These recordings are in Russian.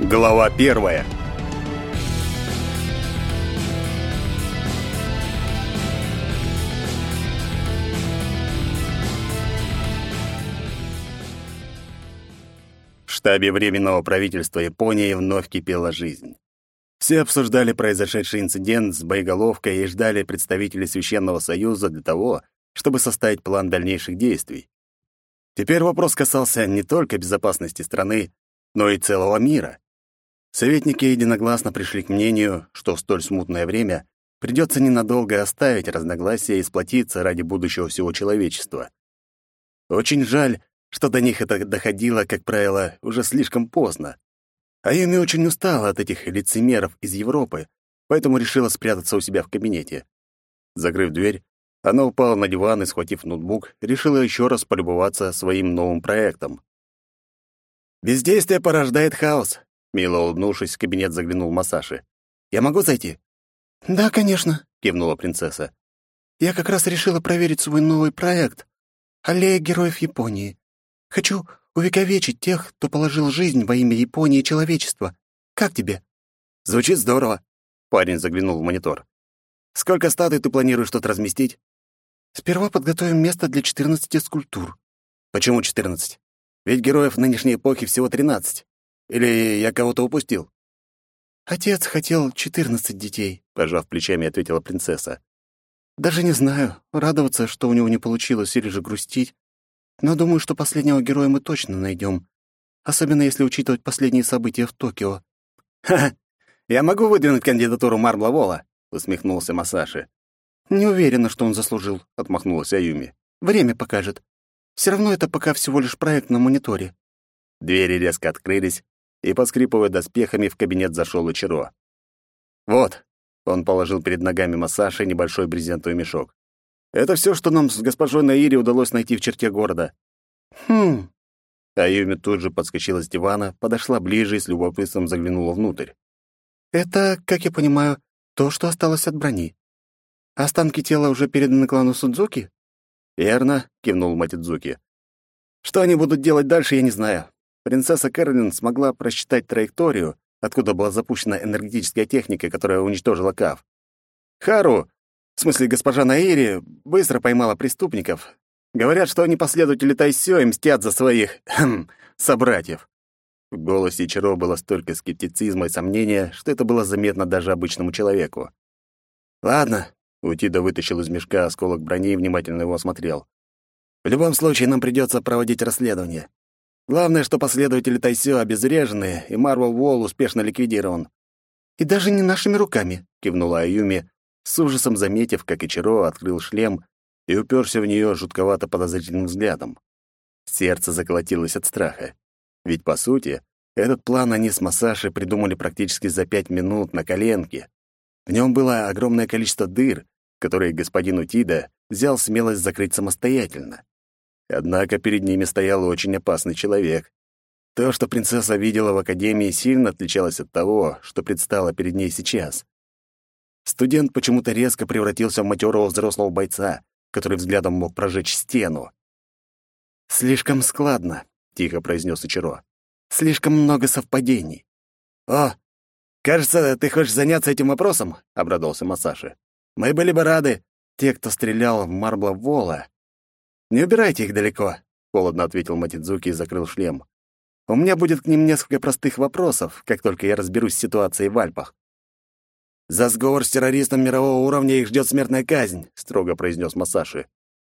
Глава 1. В штабе Временного правительства Японии вновь кипела жизнь. Все обсуждали произошедший инцидент с боеголовкой и ждали представителей Священного Союза для того, чтобы составить план дальнейших действий. Теперь вопрос касался не только безопасности страны, но и целого мира. Советники единогласно пришли к мнению, что в столь смутное время придется ненадолго оставить разногласия и сплотиться ради будущего всего человечества. Очень жаль, что до них это доходило, как правило, уже слишком поздно. Аюми очень устала от этих лицемеров из Европы, поэтому решила спрятаться у себя в кабинете. Закрыв дверь, она упала на диван и, схватив ноутбук, решила еще раз полюбоваться своим новым проектом. «Бездействие порождает хаос», — мило улыбнувшись, в кабинет заглянул Масаши. «Я могу зайти?» «Да, конечно», — кивнула принцесса. «Я как раз решила проверить свой новый проект — Аллея героев Японии. Хочу увековечить тех, кто положил жизнь во имя Японии и человечества. Как тебе?» «Звучит здорово», — парень заглянул в монитор. «Сколько статуй ты планируешь тут разместить?» «Сперва подготовим место для 14 скульптур». «Почему 14? Ведь героев нынешней эпохи всего 13. Или я кого-то упустил?» «Отец хотел 14 детей», — пожав плечами, ответила принцесса. «Даже не знаю, радоваться, что у него не получилось, или же грустить. Но думаю, что последнего героя мы точно найдем, особенно если учитывать последние события в Токио». «Ха-ха! Я могу выдвинуть кандидатуру Марбла Вола?» — усмехнулся Масаши. «Не уверена, что он заслужил», — отмахнулась Аюми. «Время покажет. Все равно это пока всего лишь проект на мониторе». Двери резко открылись, и, поскрипывая доспехами, в кабинет зашел Ичиро. «Вот», — он положил перед ногами Масаши небольшой брезентовый мешок. «Это все, что нам с госпожой Наири удалось найти в черте города». «Хм...» Аюми тут же подскочила с дивана, подошла ближе и с любопытством заглянула внутрь. «Это, как я понимаю, то, что осталось от брони. Останки тела уже переданы клану Судзуки?» «Верно», — кивнул Матидзуки. «Что они будут делать дальше, я не знаю. Принцесса Кэролин смогла просчитать траекторию, откуда была запущена энергетическая техника, которая уничтожила Кав. Хару, в смысле госпожа Наири, быстро поймала преступников. Говорят, что они последователи Тайсё и мстят за своих, собратьев». В голосе Ичиро было столько скептицизма и сомнения, что это было заметно даже обычному человеку. «Ладно», — Утида вытащил из мешка осколок брони и внимательно его осмотрел. «В любом случае, нам придется проводить расследование. Главное, что последователи Тайсё обезврежены, и Марвел Уолл успешно ликвидирован». «И даже не нашими руками», — кивнула Аюми, с ужасом заметив, как Ичиро открыл шлем и уперся в нее жутковато подозрительным взглядом. Сердце заколотилось от страха. Ведь, по сути, этот план они с Масаши придумали практически за 5 минут на коленке. В нем было огромное количество дыр, которые господин Утида взял смелость закрыть самостоятельно. Однако перед ними стоял очень опасный человек. То, что принцесса видела в академии, сильно отличалось от того, что предстало перед ней сейчас. Студент почему-то резко превратился в матерого взрослого бойца, который взглядом мог прожечь стену. «Слишком складно», — тихо произнес Ичиро. «Слишком много совпадений». «О, кажется, ты хочешь заняться этим вопросом?» — обрадовался Масаши. «Мы были бы рады, те, кто стрелял в Марбла Вола». «Не убирайте их далеко», — холодно ответил Матидзуки и закрыл шлем. «У меня будет к ним несколько простых вопросов, как только я разберусь с ситуацией в Альпах». «За сговор с террористом мирового уровня их ждет смертная казнь», — строго произнес Масаши.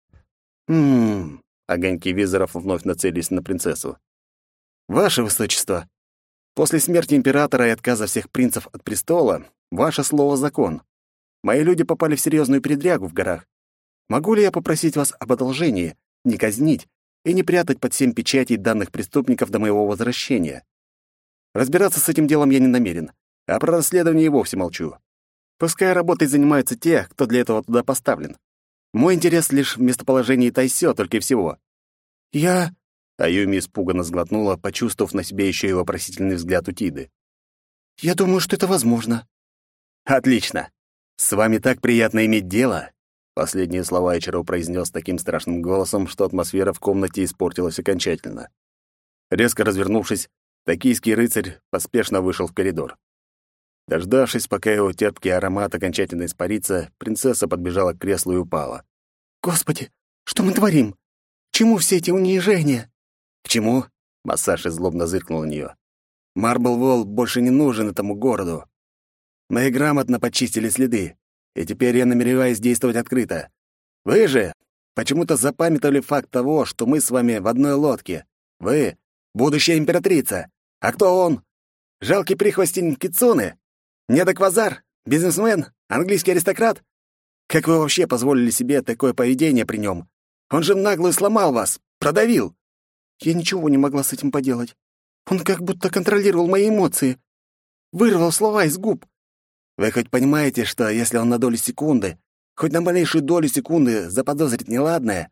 Огоньки визоров вновь нацелились на принцессу. «Ваше высочество, после смерти императора и отказа всех принцев от престола, ваше слово — закон. Мои люди попали в серьезную передрягу в горах. Могу ли я попросить вас об одолжении, не казнить и не прятать под 7 печатей данных преступников до моего возвращения? Разбираться с этим делом я не намерен, а про расследование и вовсе молчу. Пускай работой занимаются те, кто для этого туда поставлен. Мой интерес лишь в местоположении Тайсё, только и всего». «Я...» Аюми испуганно сглотнула, почувствовав на себе еще и вопросительный взгляд Утиды. «Я думаю, что это возможно». «Отлично. С вами так приятно иметь дело». Последние слова Ичиро произнес таким страшным голосом, что атмосфера в комнате испортилась окончательно. Резко развернувшись, Токийский рыцарь поспешно вышел в коридор. Дождавшись, пока его терпкий аромат окончательно испарится, принцесса подбежала к креслу и упала. «Господи, что мы творим? К чему все эти унижения?» «К чему?» — Масаши злобно зыркнул на нее. «Марблволл больше не нужен этому городу. Мы грамотно почистили следы, и теперь я намереваюсь действовать открыто. Вы же почему-то запамятовали факт того, что мы с вами в одной лодке. Вы — будущая императрица. А кто он? Жалкий прихвостень Кицуны? Недоквазар? Бизнесмен? Английский аристократ? Как вы вообще позволили себе такое поведение при нем? Он же в наглую сломал вас, продавил». Я ничего не могла с этим поделать. Он как будто контролировал мои эмоции. Вырвал слова из губ. Вы хоть понимаете, что если он на долю секунды, хоть на малейшую долю секунды заподозрит неладное?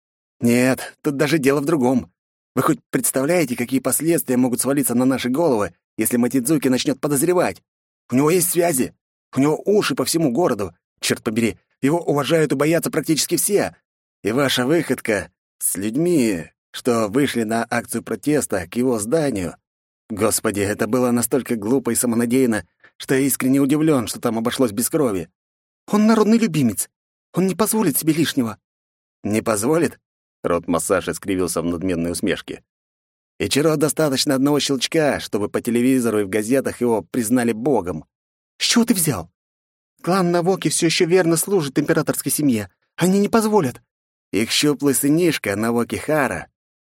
Нет, тут даже дело в другом. Вы хоть представляете, какие последствия могут свалиться на наши головы, если Мотидзуки начнет подозревать? У него есть связи, у него уши по всему городу. Черт побери, его уважают и боятся практически все. И ваша выходка с людьми, что вышли на акцию протеста к его зданию. Господи, это было настолько глупо и самонадеянно, что я искренне удивлен, что там обошлось без крови. Он народный любимец. Он не позволит себе лишнего. Не позволит? Рот Масаши скривился в надменной усмешке. Ичиро достаточно одного щелчка, чтобы по телевизору и в газетах его признали богом. С чего ты взял? Клан Навоки все еще верно служит императорской семье. Они не позволят. Их щуплый сынишка Навоки Хара.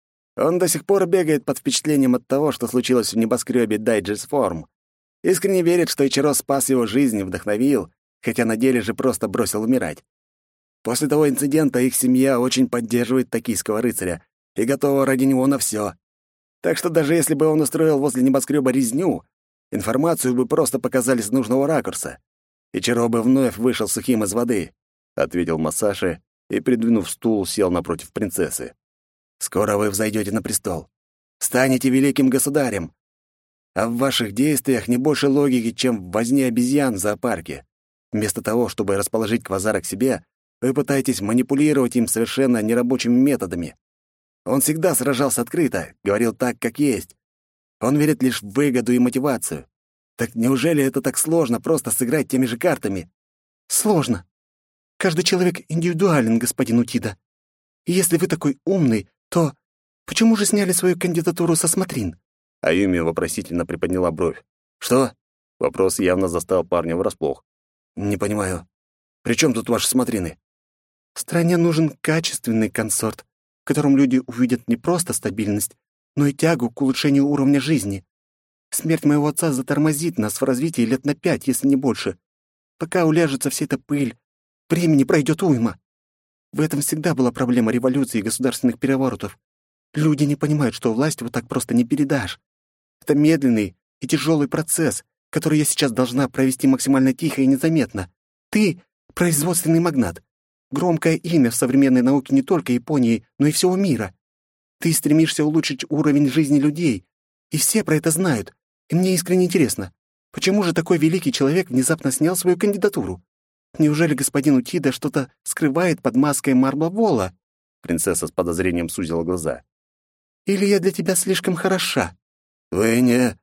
Он до сих пор бегает под впечатлением от того, что случилось в небоскребе Дайджес Форм. Искренне верит, что Ичиро спас его жизнь и вдохновил, хотя на деле же просто бросил умирать. После того инцидента их семья очень поддерживает токийского рыцаря и готова ради него на все. Так что даже если бы он устроил возле небоскреба резню, информацию бы просто показали с нужного ракурса. Ичиро бы вновь вышел сухим из воды, — ответил Масаши и, придвинув стул, сел напротив принцессы. «Скоро вы взойдете на престол. Станете великим государем. А в ваших действиях не больше логики, чем в возне обезьян в зоопарке. Вместо того, чтобы расположить Квазара к себе, вы пытаетесь манипулировать им совершенно нерабочими методами. Он всегда сражался открыто, говорил так, как есть. Он верит лишь в выгоду и мотивацию. Так неужели это так сложно просто сыграть теми же картами?» Сложно. Каждый человек индивидуален, господин Утида. И если вы такой умный, то почему же сняли свою кандидатуру со смотрин? Аюми вопросительно приподняла бровь. «Что?» Вопрос явно застал парня врасплох. «Не понимаю. При чем тут ваши смотрины?» Стране нужен качественный консорт, в котором люди увидят не просто стабильность, но и тягу к улучшению уровня жизни. Смерть моего отца затормозит нас в развитии лет на 5, если не больше. Пока уляжется вся эта пыль, времени пройдет уйма. В этом всегда была проблема революции и государственных переворотов. Люди не понимают, что власть вот так просто не передашь. Это медленный и тяжелый процесс, который я сейчас должна провести максимально тихо и незаметно. Ты — производственный магнат. Громкое имя в современной науке не только Японии, но и всего мира. Ты стремишься улучшить уровень жизни людей, и все про это знают. И мне искренне интересно, почему же такой великий человек внезапно снял свою кандидатуру? Неужели господин Утида что-то скрывает под маской Марблволла? Принцесса с подозрением сузила глаза. Или я для тебя слишком хороша? Вы не...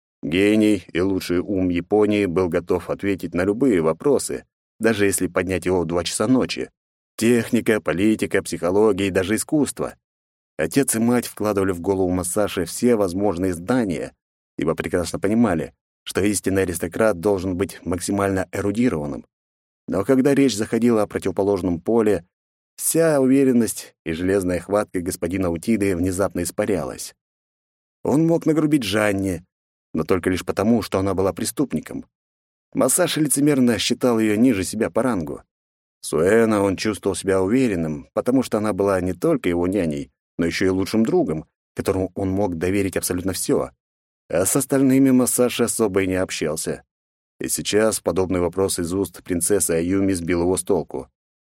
Гений и лучший ум Японии был готов ответить на любые вопросы, даже если поднять его в 2 часа ночи. Техника, политика, психология и даже искусство. Отец и мать вкладывали в голову Масаши все возможные знания, ибо прекрасно понимали, что истинный аристократ должен быть максимально эрудированным. Но когда речь заходила о противоположном поле, вся уверенность и железная хватка господина Утиды внезапно испарялась. Он мог нагрубить Жанне, но только лишь потому, что она была преступником. Масаши лицемерно считал ее ниже себя по рангу. Суэна он чувствовал себя уверенным, потому что она была не только его няней, но еще и лучшим другом, которому он мог доверить абсолютно все. А с остальными Масаши особо и не общался. И сейчас подобный вопрос из уст принцессы Аюми сбил его с толку.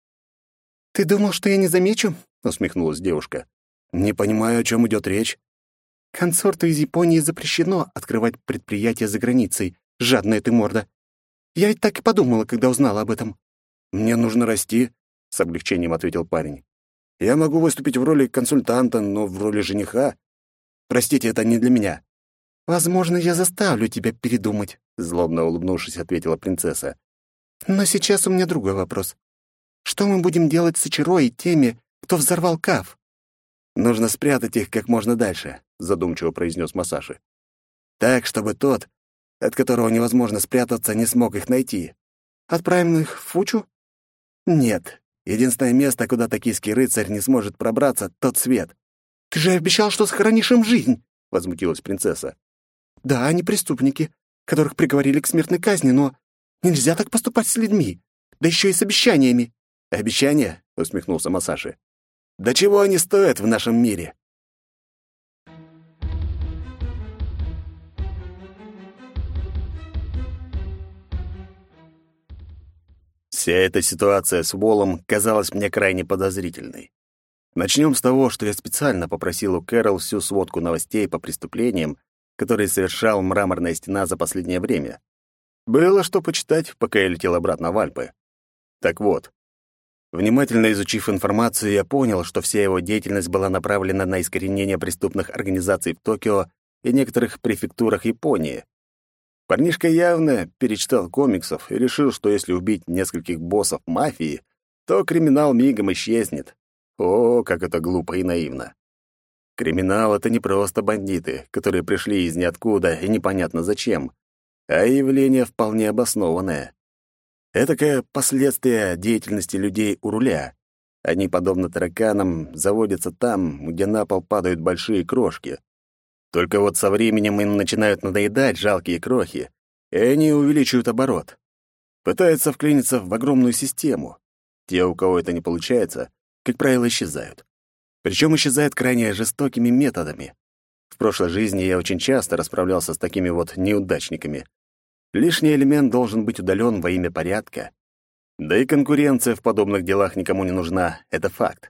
«Ты думал, что я не замечу?» — усмехнулась девушка. «Не понимаю, о чем идет речь». «Консорту из Японии запрещено открывать предприятия за границей, жадная ты морда. Я ведь так и подумала, когда узнала об этом». «Мне нужно расти», — с облегчением ответил парень. «Я могу выступить в роли консультанта, но в роли жениха? Простите, это не для меня». «Возможно, я заставлю тебя передумать», — злобно улыбнувшись, ответила принцесса. «Но сейчас у меня другой вопрос. Что мы будем делать с Ичиро и теми, кто взорвал Каф?» «Нужно спрятать их как можно дальше», — задумчиво произнес Масаши. «Так, чтобы тот, от которого невозможно спрятаться, не смог их найти». «Отправим их в Фучу?» «Нет. Единственное место, куда токийский рыцарь не сможет пробраться — тот свет». «Ты же обещал, что сохранишь им жизнь!» — возмутилась принцесса. «Да, они преступники, которых приговорили к смертной казни, но нельзя так поступать с людьми, да еще и с обещаниями». «Обещания?» — усмехнулся Масаши. «Да чего они стоят в нашем мире?» Вся эта ситуация с Волом казалась мне крайне подозрительной. Начнем с того, что я специально попросил у Кэрол всю сводку новостей по преступлениям, которые совершал Мраморная Стена за последнее время. Было что почитать, пока я летел обратно в Альпы. Так вот, внимательно изучив информацию, я понял, что вся его деятельность была направлена на искоренение преступных организаций в Токио и некоторых префектурах Японии. Парнишка явно перечитал комиксов и решил, что если убить нескольких боссов мафии, то криминал мигом исчезнет. О, как это глупо и наивно. Криминал — это не просто бандиты, которые пришли из ниоткуда и непонятно зачем, а явление вполне обоснованное. Этакое последствие деятельности людей у руля. Они, подобно тараканам, заводятся там, где на пол падают большие крошки. Только вот со временем им начинают надоедать жалкие крохи, и они увеличивают оборот. Пытаются вклиниться в огромную систему. Те, у кого это не получается, как правило, исчезают. Причем исчезают крайне жестокими методами. В прошлой жизни я очень часто расправлялся с такими вот неудачниками. Лишний элемент должен быть удален во имя порядка. Да и конкуренция в подобных делах никому не нужна, это факт.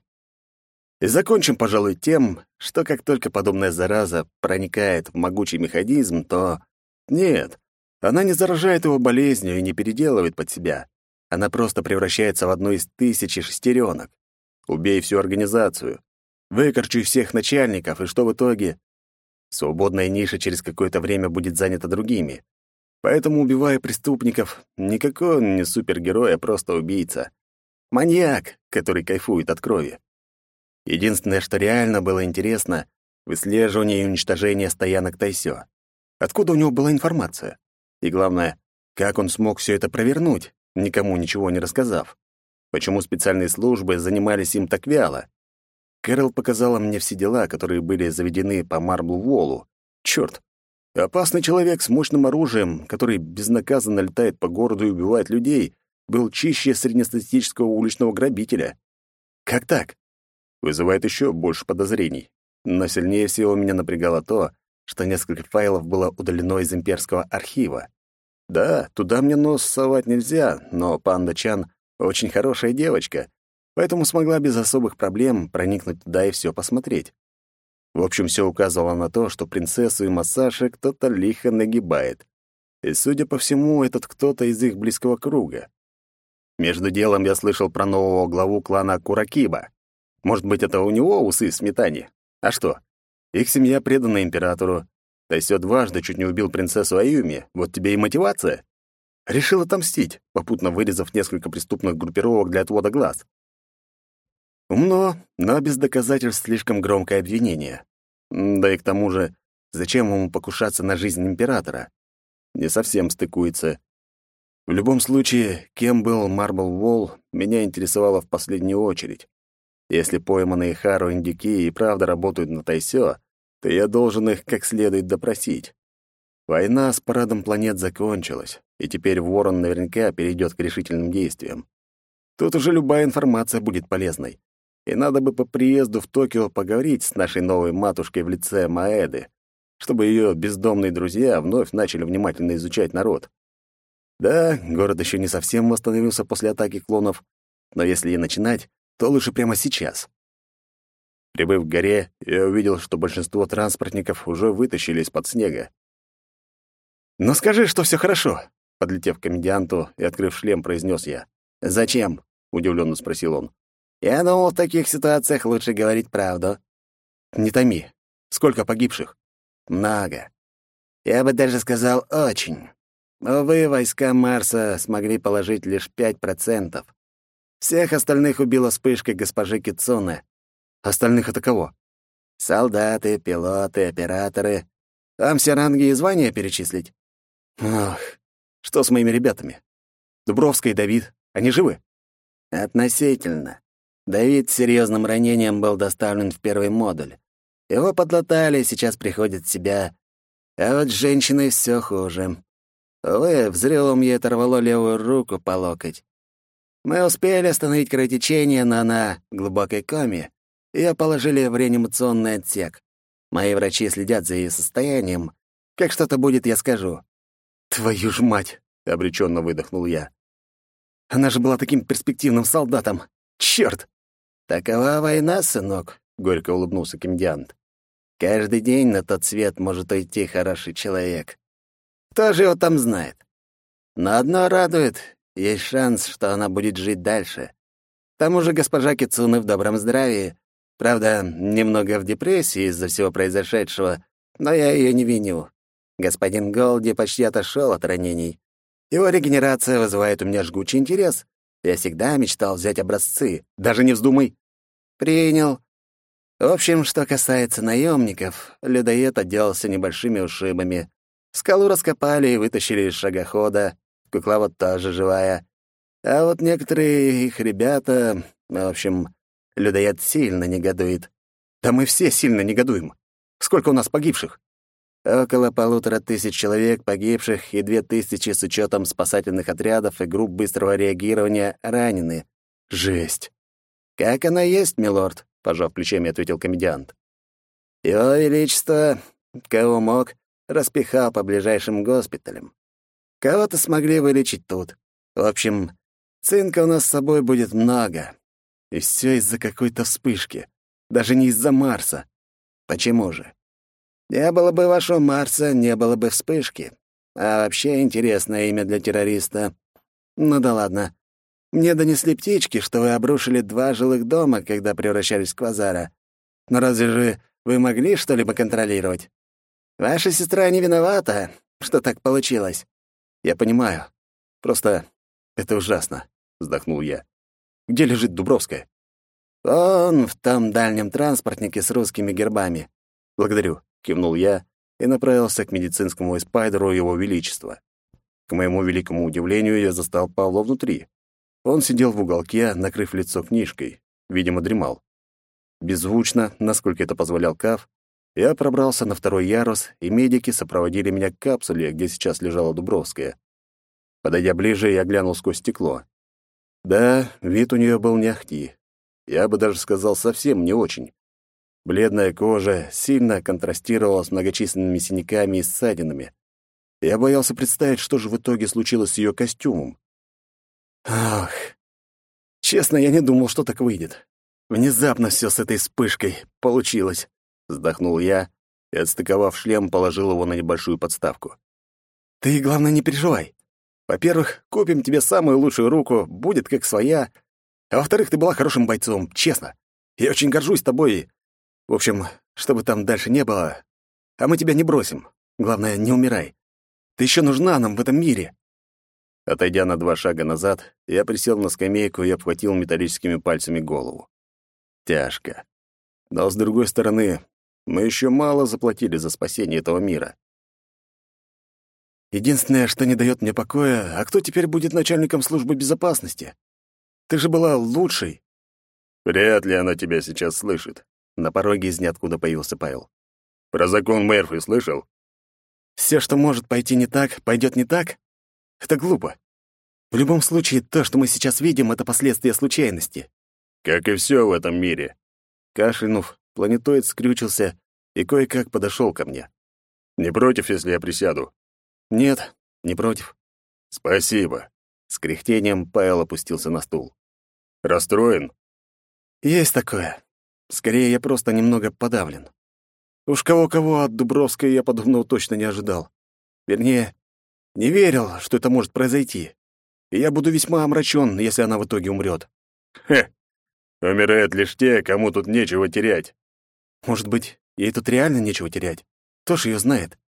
И закончим, пожалуй, тем, что как только подобная зараза проникает в могучий механизм, то... Нет, она не заражает его болезнью и не переделывает под себя. Она просто превращается в одну из тысячи шестеренок. Убей всю организацию, выкорчуй всех начальников, и что в итоге? Свободная ниша через какое-то время будет занята другими. Поэтому, убивая преступников, никакой он не супергерой, а просто убийца. Маньяк, который кайфует от крови. Единственное, что реально было интересно — выслеживание и уничтожение стоянок Тайсё. Откуда у него была информация? И главное, как он смог все это провернуть, никому ничего не рассказав? Почему специальные службы занимались им так вяло? Кэрол показала мне все дела, которые были заведены по Марбл-Волу. Чёрт! Опасный человек с мощным оружием, который безнаказанно летает по городу и убивает людей, был чище среднестатистического уличного грабителя. Как так? Вызывает еще больше подозрений. Но сильнее всего меня напрягало то, что несколько файлов было удалено из имперского архива. Да, туда мне нос совать нельзя, но Панда-чан очень хорошая девочка, поэтому смогла без особых проблем проникнуть туда и все посмотреть. В общем, все указывало на то, что принцессу и Масаши кто-то лихо нагибает. И, судя по всему, этот кто-то из их близкого круга. Между делом я слышал про нового главу клана Куракиба. Может быть, это у него усы в сметане? А что? Их семья предана императору. Тайсё дважды чуть не убил принцессу Аюми. Вот тебе и мотивация. Решил отомстить, попутно вырезав несколько преступных группировок для отвода глаз. Умно, но без доказательств слишком громкое обвинение. Да и к тому же, зачем ему покушаться на жизнь императора? Не совсем стыкуется. В любом случае, кем был Марбл Волл, меня интересовало в последнюю очередь. Если пойманные Хару индюки и правда работают на Тайсё, то я должен их как следует допросить. Война с парадом планет закончилась, и теперь Ворон наверняка перейдет к решительным действиям. Тут уже любая информация будет полезной. И надо бы по приезду в Токио поговорить с нашей новой матушкой в лице Маэды, чтобы ее бездомные друзья вновь начали внимательно изучать народ. Да, город еще не совсем восстановился после атаки клонов, но если и начинать, то лучше прямо сейчас. Прибыв к горе, я увидел, что большинство транспортников уже вытащили из-под снега. «Ну скажи, что все хорошо», — подлетев к комедианту и открыв шлем, произнес я. «Зачем?» — удивленно спросил он. «Я думал, в таких ситуациях лучше говорить правду». «Не томи. Сколько погибших?» «Много. Я бы даже сказал, очень. Увы, войска Марса смогли положить лишь 5%. Всех остальных убила вспышка госпожи Кицуне. Остальных это кого? Солдаты, пилоты, операторы. Там все ранги и звания перечислить? Ах, что с моими ребятами? Дубровская и Давид, они живы? Относительно. Давид с серьезным ранением был доставлен в первый модуль. Его подлатали, сейчас приходит в себя. А вот с женщиной все хуже. Увы, взрывом ей оторвало левую руку по локоть. Мы успели остановить кровотечение, но она в глубокой коме. Ее положили в реанимационный отсек. Мои врачи следят за ее состоянием. Как что-то будет, я скажу. Твою ж мать, обреченно выдохнул я. Она же была таким перспективным солдатом. Черт! Такова война, сынок, горько улыбнулся комедиант. Каждый день на тот свет может уйти хороший человек. Кто же его там знает? Но одно радует, есть шанс, что она будет жить дальше. К тому же госпожа Кицуне в добром здравии. Правда, немного в депрессии из-за всего произошедшего, но я ее не виню. Господин Голди почти отошел от ранений. Его регенерация вызывает у меня жгучий интерес. Я всегда мечтал взять образцы. Даже не вздумай. Принял. В общем, что касается наемников, людоед отделался небольшими ушибами. Скалу раскопали и вытащили из шагохода. Кукловод тоже живая. А вот некоторые их ребята... В общем, людоед сильно негодует. Да мы все сильно негодуем. Сколько у нас погибших? Около 1500 человек погибших и 2000 с учетом спасательных отрядов и групп быстрого реагирования ранены. Жесть. «Как она есть, милорд», — пожав плечами, ответил комедиант. «Его Величество, кого мог, распихал по ближайшим госпиталям. Кого-то смогли вылечить тут. В общем, цинка у нас с собой будет много. И все из-за какой-то вспышки. Даже не из-за Марса. Почему же? Не было бы вашего Марса, не было бы вспышки. А вообще интересное имя для террориста. Ну да ладно. Мне донесли птички, что вы обрушили 2 жилых дома, когда превращались в квазара. Но разве же вы могли что-либо контролировать? Ваша сестра не виновата, что так получилось. Я понимаю. Просто это ужасно, вздохнул я. Где лежит Дубровская? Он в том дальнем транспортнике с русскими гербами. Благодарю, кивнул я и направился к медицинскому эспайдеру Его Величества. К моему великому удивлению, я застал Павла внутри. Он сидел в уголке, накрыв лицо книжкой. Видимо, дремал. Беззвучно, насколько это позволял Каф, я пробрался на 2-й ярус, и медики сопроводили меня к капсуле, где сейчас лежала Дубровская. Подойдя ближе, я глянул сквозь стекло. Да, вид у нее был не ахти. Я бы даже сказал, совсем не очень. Бледная кожа сильно контрастировала с многочисленными синяками и ссадинами. Я боялся представить, что же в итоге случилось с ее костюмом. Ах, честно, я не думал, что так выйдет. Внезапно все с этой вспышкой получилось. Вздохнул я и, отстыковав шлем, положил его на небольшую подставку. Ты, главное, не переживай. Во-первых, купим тебе самую лучшую руку, будет как своя. А во-вторых, ты была хорошим бойцом, честно. Я очень горжусь тобой. И... В общем, что бы там дальше не было, а мы тебя не бросим. Главное, не умирай. Ты еще нужна нам в этом мире. Отойдя на 2 шага назад, я присел на скамейку и обхватил металлическими пальцами голову. Тяжко. Но, с другой стороны, мы еще мало заплатили за спасение этого мира. Единственное, что не дает мне покоя, а кто теперь будет начальником службы безопасности? Ты же была лучшей. Вряд ли она тебя сейчас слышит. На пороге из ниоткуда появился Павел. Про закон Мерфи слышал? Все, что может пойти не так, пойдет не так? Это глупо. В любом случае, то, что мы сейчас видим, это последствия случайности. Как и все в этом мире. Кашлянув, планетоид скрючился и кое-как подошел ко мне. «Не против, если я присяду?» «Нет, не против». «Спасибо». С кряхтением Павел опустился на стул. «Расстроен?» «Есть такое. Скорее, я просто немного подавлен. Уж кого-кого от Дубровской я подобного точно не ожидал. Вернее, не верил, что это может произойти. И я буду весьма омрачен, если она в итоге умрет». «Хе! Умирают лишь те, кому тут нечего терять». «Может быть, ей тут реально нечего терять? Кто ж ее знает?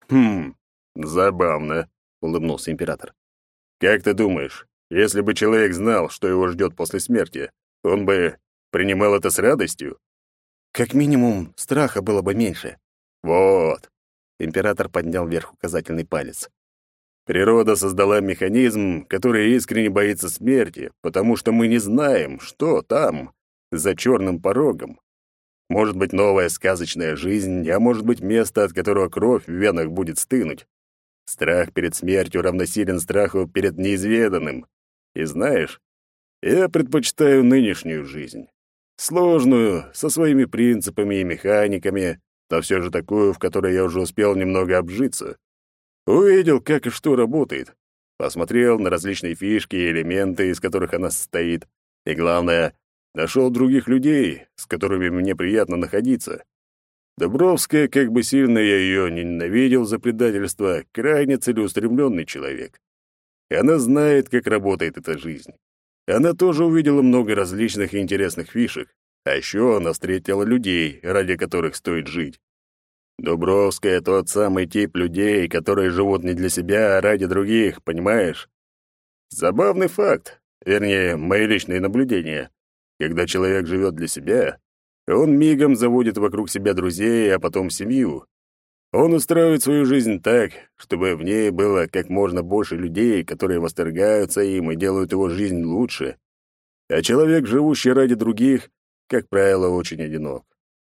Хм, забавно, улыбнулся император. Как ты думаешь, если бы человек знал, что его ждет после смерти, он бы принимал это с радостью? Как минимум, страха было бы меньше. Вот. Император поднял вверх указательный палец. Природа создала механизм, который искренне боится смерти, потому что мы не знаем, что там, за черным порогом. Может быть, новая сказочная жизнь, а может быть, место, от которого кровь в венах будет стынуть. Страх перед смертью равносилен страху перед неизведанным. И знаешь, я предпочитаю нынешнюю жизнь. Сложную, со своими принципами и механиками, но все же такую, в которой я уже успел немного обжиться. Увидел, как и что работает. Посмотрел на различные фишки и элементы, из которых она состоит. И главное, нашел других людей, с которыми мне приятно находиться. Дубровская, как бы сильно я ее не ненавидел за предательство, крайне целеустремленный человек. И она знает, как работает эта жизнь. Она тоже увидела много различных и интересных фишек. А еще она встретила людей, ради которых стоит жить. Дубровская — тот самый тип людей, которые живут не для себя, а ради других, понимаешь? Забавный факт, вернее, мои личные наблюдения. Когда человек живет для себя, он мигом заводит вокруг себя друзей, а потом семью. Он устраивает свою жизнь так, чтобы в ней было как можно больше людей, которые восторгаются им и делают его жизнь лучше. А человек, живущий ради других, как правило, очень одинок.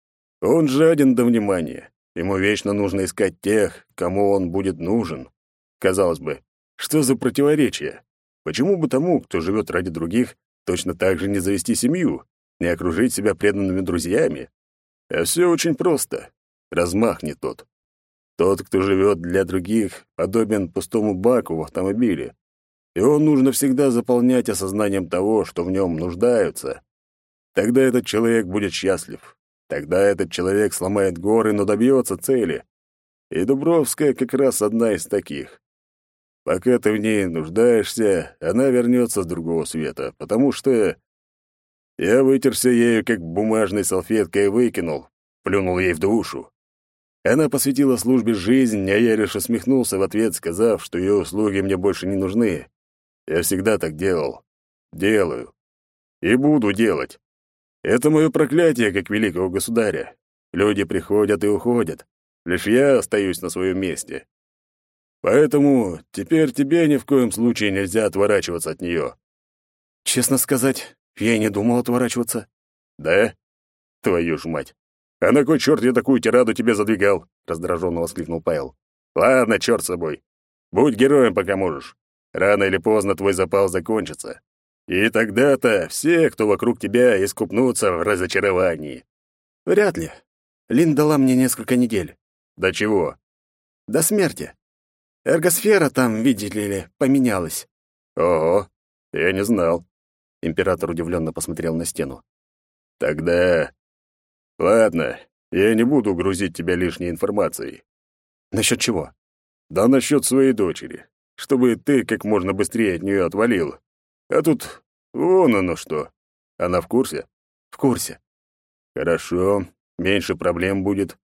Он жаден до внимания. Ему вечно нужно искать тех, кому он будет нужен. Казалось бы, что за противоречие? Почему бы тому, кто живет ради других, точно так же не завести семью, не окружить себя преданными друзьями? А все очень просто. Размах не тот. Тот, кто живет для других, подобен пустому баку в автомобиле. Его нужно всегда заполнять осознанием того, что в нем нуждаются. Тогда этот человек будет счастлив. Тогда этот человек сломает горы, но добьется цели. И Дубровская как раз одна из таких. Пока ты в ней нуждаешься, она вернется с другого света, потому что я вытерся ею, как бумажной салфеткой, и выкинул, плюнул ей в душу. Она посвятила службе жизнь, а я лишь усмехнулся в ответ, сказав, что ее услуги мне больше не нужны. Я всегда так делал. Делаю. И буду делать. Это мое проклятие, как великого государя. Люди приходят и уходят. Лишь я остаюсь на своем месте. Поэтому теперь тебе ни в коем случае нельзя отворачиваться от нее. Честно сказать, я и не думал отворачиваться. Да? Твою ж мать. А на кой черт я такую тираду тебе задвигал? Раздраженно воскликнул Павел. Ладно, черт с собой. Будь героем, пока можешь. Рано или поздно твой запал закончится. И тогда-то все, кто вокруг тебя, искупнутся в разочаровании. Вряд ли. Лин дала мне несколько недель. До чего? До смерти. Эргосфера там, видите ли, поменялась. Ого, я не знал. Император удивленно посмотрел на стену. Тогда... Ладно, я не буду грузить тебя лишней информацией. Насчет чего? Да насчет своей дочери. Чтобы ты как можно быстрее от нее отвалил. А тут вон оно что. Она в курсе? В курсе. Хорошо, меньше проблем будет.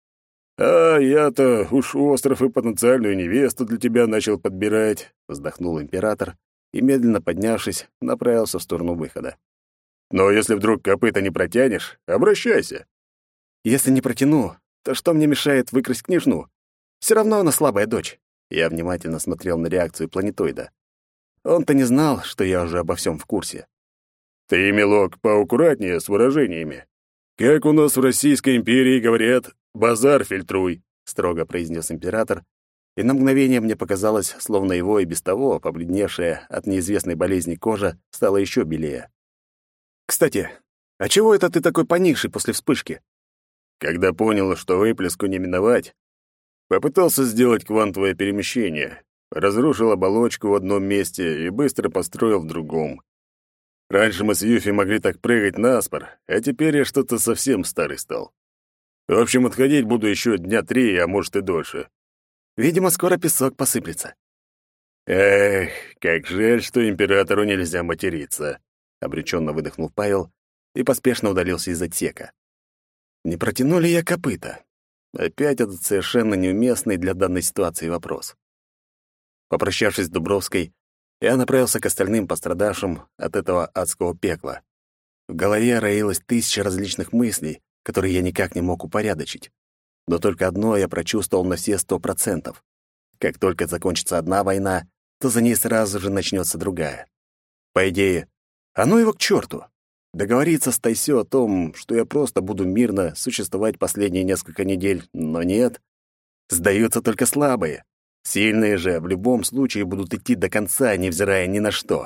А я-то уж остров и потенциальную невесту для тебя начал подбирать, вздохнул император и, медленно поднявшись, направился в сторону выхода. Но если вдруг копыта не протянешь, обращайся. Если не протяну, то что мне мешает выкрасть княжну? Все равно она слабая дочь. Я внимательно смотрел на реакцию планетоида. Он-то не знал, что я уже обо всем в курсе. Ты, милок, поаккуратнее с выражениями. Как у нас в Российской империи говорят, базар фильтруй, строго произнес император, и на мгновение мне показалось, словно его и без того побледневшая от неизвестной болезни кожа стала еще белее. Кстати, а чего это ты такой поникший после вспышки? Когда понял, что выплеску не миновать, попытался сделать квантовое перемещение, разрушил оболочку в одном месте и быстро построил в другом. Раньше мы с Юфи могли так прыгать наспор, а теперь я что-то совсем старый стал. В общем, отходить буду еще дня 3, а может и дольше. Видимо, скоро песок посыплется. Эх, как жаль, что императору нельзя материться, обреченно выдохнул Павел и поспешно удалился из отсека. Не протяну ли я копыта? Опять этот совершенно неуместный для данной ситуации вопрос. Попрощавшись с Дубровской, я направился к остальным пострадавшим от этого адского пекла. В голове роилось 1000 различных мыслей, которые я никак не мог упорядочить. Но только одно я прочувствовал на все 100%. Как только закончится одна война, то за ней сразу же начнется другая. По идее, а ну его к черту! Договориться с Тайсё о том, что я просто буду мирно существовать последние несколько недель, но нет. Сдаются только слабые. Сильные же в любом случае будут идти до конца, невзирая ни на что.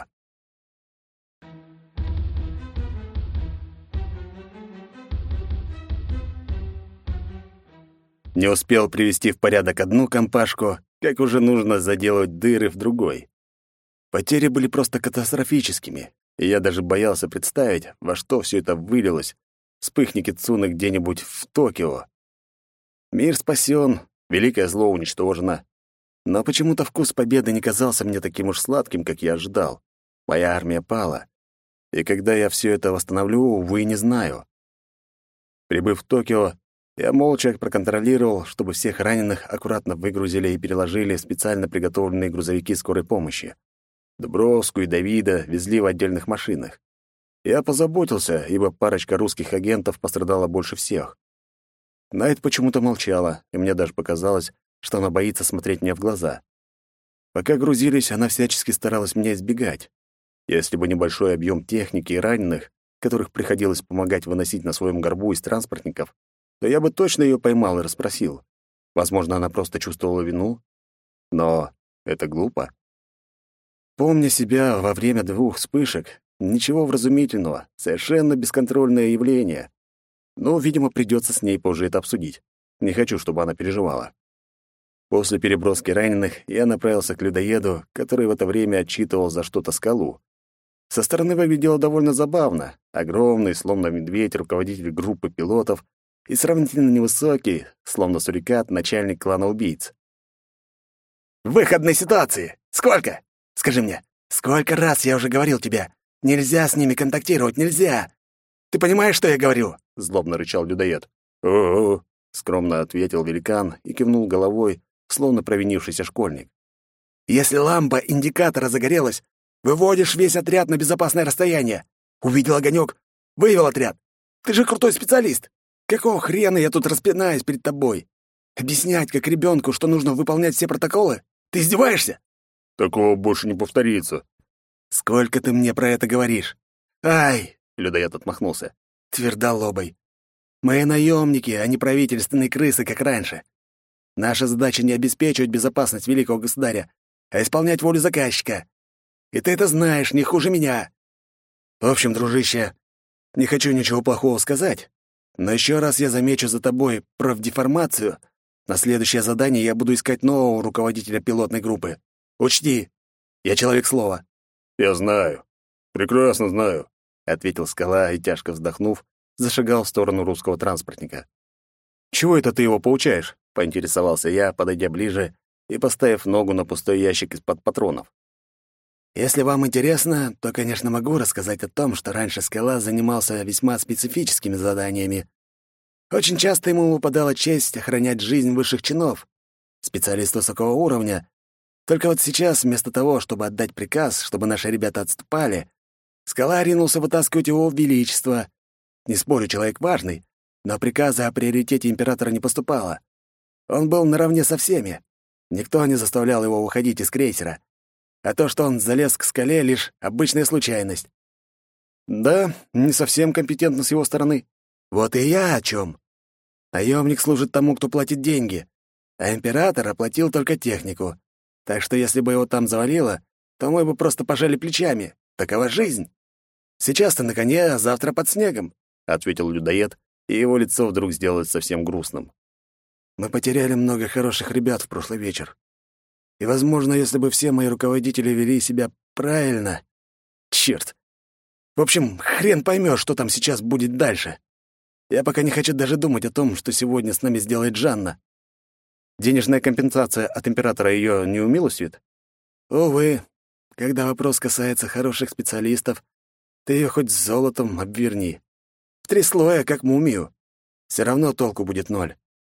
Не успел привести в порядок одну компашку, как уже нужно заделывать дыры в другой. Потери были просто катастрофическими, и я даже боялся представить, во что все это вылилось, вспыхни Кицуны где-нибудь в Токио. Мир спасен, великое зло уничтожено. Но почему-то вкус победы не казался мне таким уж сладким, как я ожидал. Моя армия пала. И когда я все это восстановлю, увы, не знаю. Прибыв в Токио, я молча проконтролировал, чтобы всех раненых аккуратно выгрузили и переложили в специально приготовленные грузовики скорой помощи. Дубровскую и Давида везли в отдельных машинах. Я позаботился, ибо парочка русских агентов пострадала больше всех. Найт почему-то молчала, и мне даже показалось, что она боится смотреть мне в глаза. Пока грузились, она всячески старалась меня избегать. Если бы небольшой объем техники и раненых, которых приходилось помогать выносить на своем горбу из транспортников, то я бы точно ее поймал и расспросил. Возможно, она просто чувствовала вину. Но это глупо. Помня себя во время 2 вспышек, ничего вразумительного, совершенно бесконтрольное явление. Но, видимо, придется с ней позже это обсудить. Не хочу, чтобы она переживала. После переброски раненых я направился к людоеду, который в это время отчитывал за что-то скалу. Со стороны выглядело довольно забавно. Огромный, словно медведь, руководитель группы пилотов и сравнительно невысокий, словно сурикат, начальник клана убийц. «Выходной ситуации! Сколько? Скажи мне, сколько раз я уже говорил тебе? Нельзя с ними контактировать, нельзя! Ты понимаешь, что я говорю?» — злобно рычал людоед. «О-о-о!» — скромно ответил великан и кивнул головой, словно провинившийся школьник. «Если лампа индикатора загорелась, выводишь весь отряд на безопасное расстояние. Увидел огонек, вывел отряд. Ты же крутой специалист. Какого хрена я тут распинаюсь перед тобой? Объяснять, как ребенку, что нужно выполнять все протоколы? Ты издеваешься?» «Такого больше не повторится». «Сколько ты мне про это говоришь?» «Ай!» — людоед отмахнулся. «Твердолобый. Мы наемники, а не правительственные крысы, как раньше. Наша задача не обеспечивать безопасность великого государя, а исполнять волю заказчика. И ты это знаешь не хуже меня. В общем, дружище, не хочу ничего плохого сказать, но еще раз я замечу за тобой профдеформацию. На следующее задание я буду искать нового руководителя пилотной группы. Учти, я человек слова». «Я знаю. Прекрасно знаю», — ответил скала и, тяжко вздохнув, зашагал в сторону русского транспортника. «Чего это ты его поучаешь?» — поинтересовался я, подойдя ближе и поставив ногу на пустой ящик из-под патронов. «Если вам интересно, то, конечно, могу рассказать о том, что раньше Скала занимался весьма специфическими заданиями. Очень часто ему выпадала честь охранять жизнь высших чинов, специалист высокого уровня. Только вот сейчас, вместо того, чтобы отдать приказ, чтобы наши ребята отступали, Скала ринулся вытаскивать его в величество. Не спорю, человек важный, но приказа о приоритете императора не поступало. Он был наравне со всеми. Никто не заставлял его уходить из крейсера. А то, что он залез к Скале, — лишь обычная случайность. Да, не совсем компетентно с его стороны. Вот и я о чем. Наемник служит тому, кто платит деньги, а император оплатил только технику. Так что если бы его там завалило, то мы бы просто пожали плечами. Такова жизнь. Сейчас ты на коне, а завтра под снегом, — ответил людоед, и его лицо вдруг сделалось совсем грустным. Мы потеряли много хороших ребят в прошлый вечер. И, возможно, если бы все мои руководители вели себя правильно... Черт! В общем, хрен поймешь, что там сейчас будет дальше. Я пока не хочу даже думать о том, что сегодня с нами сделает Жанна. Денежная компенсация от императора ее не умилостивит? Увы, когда вопрос касается хороших специалистов, ты ее хоть золотом обверни. В 3 слоя, как мумию. Все равно толку будет 0.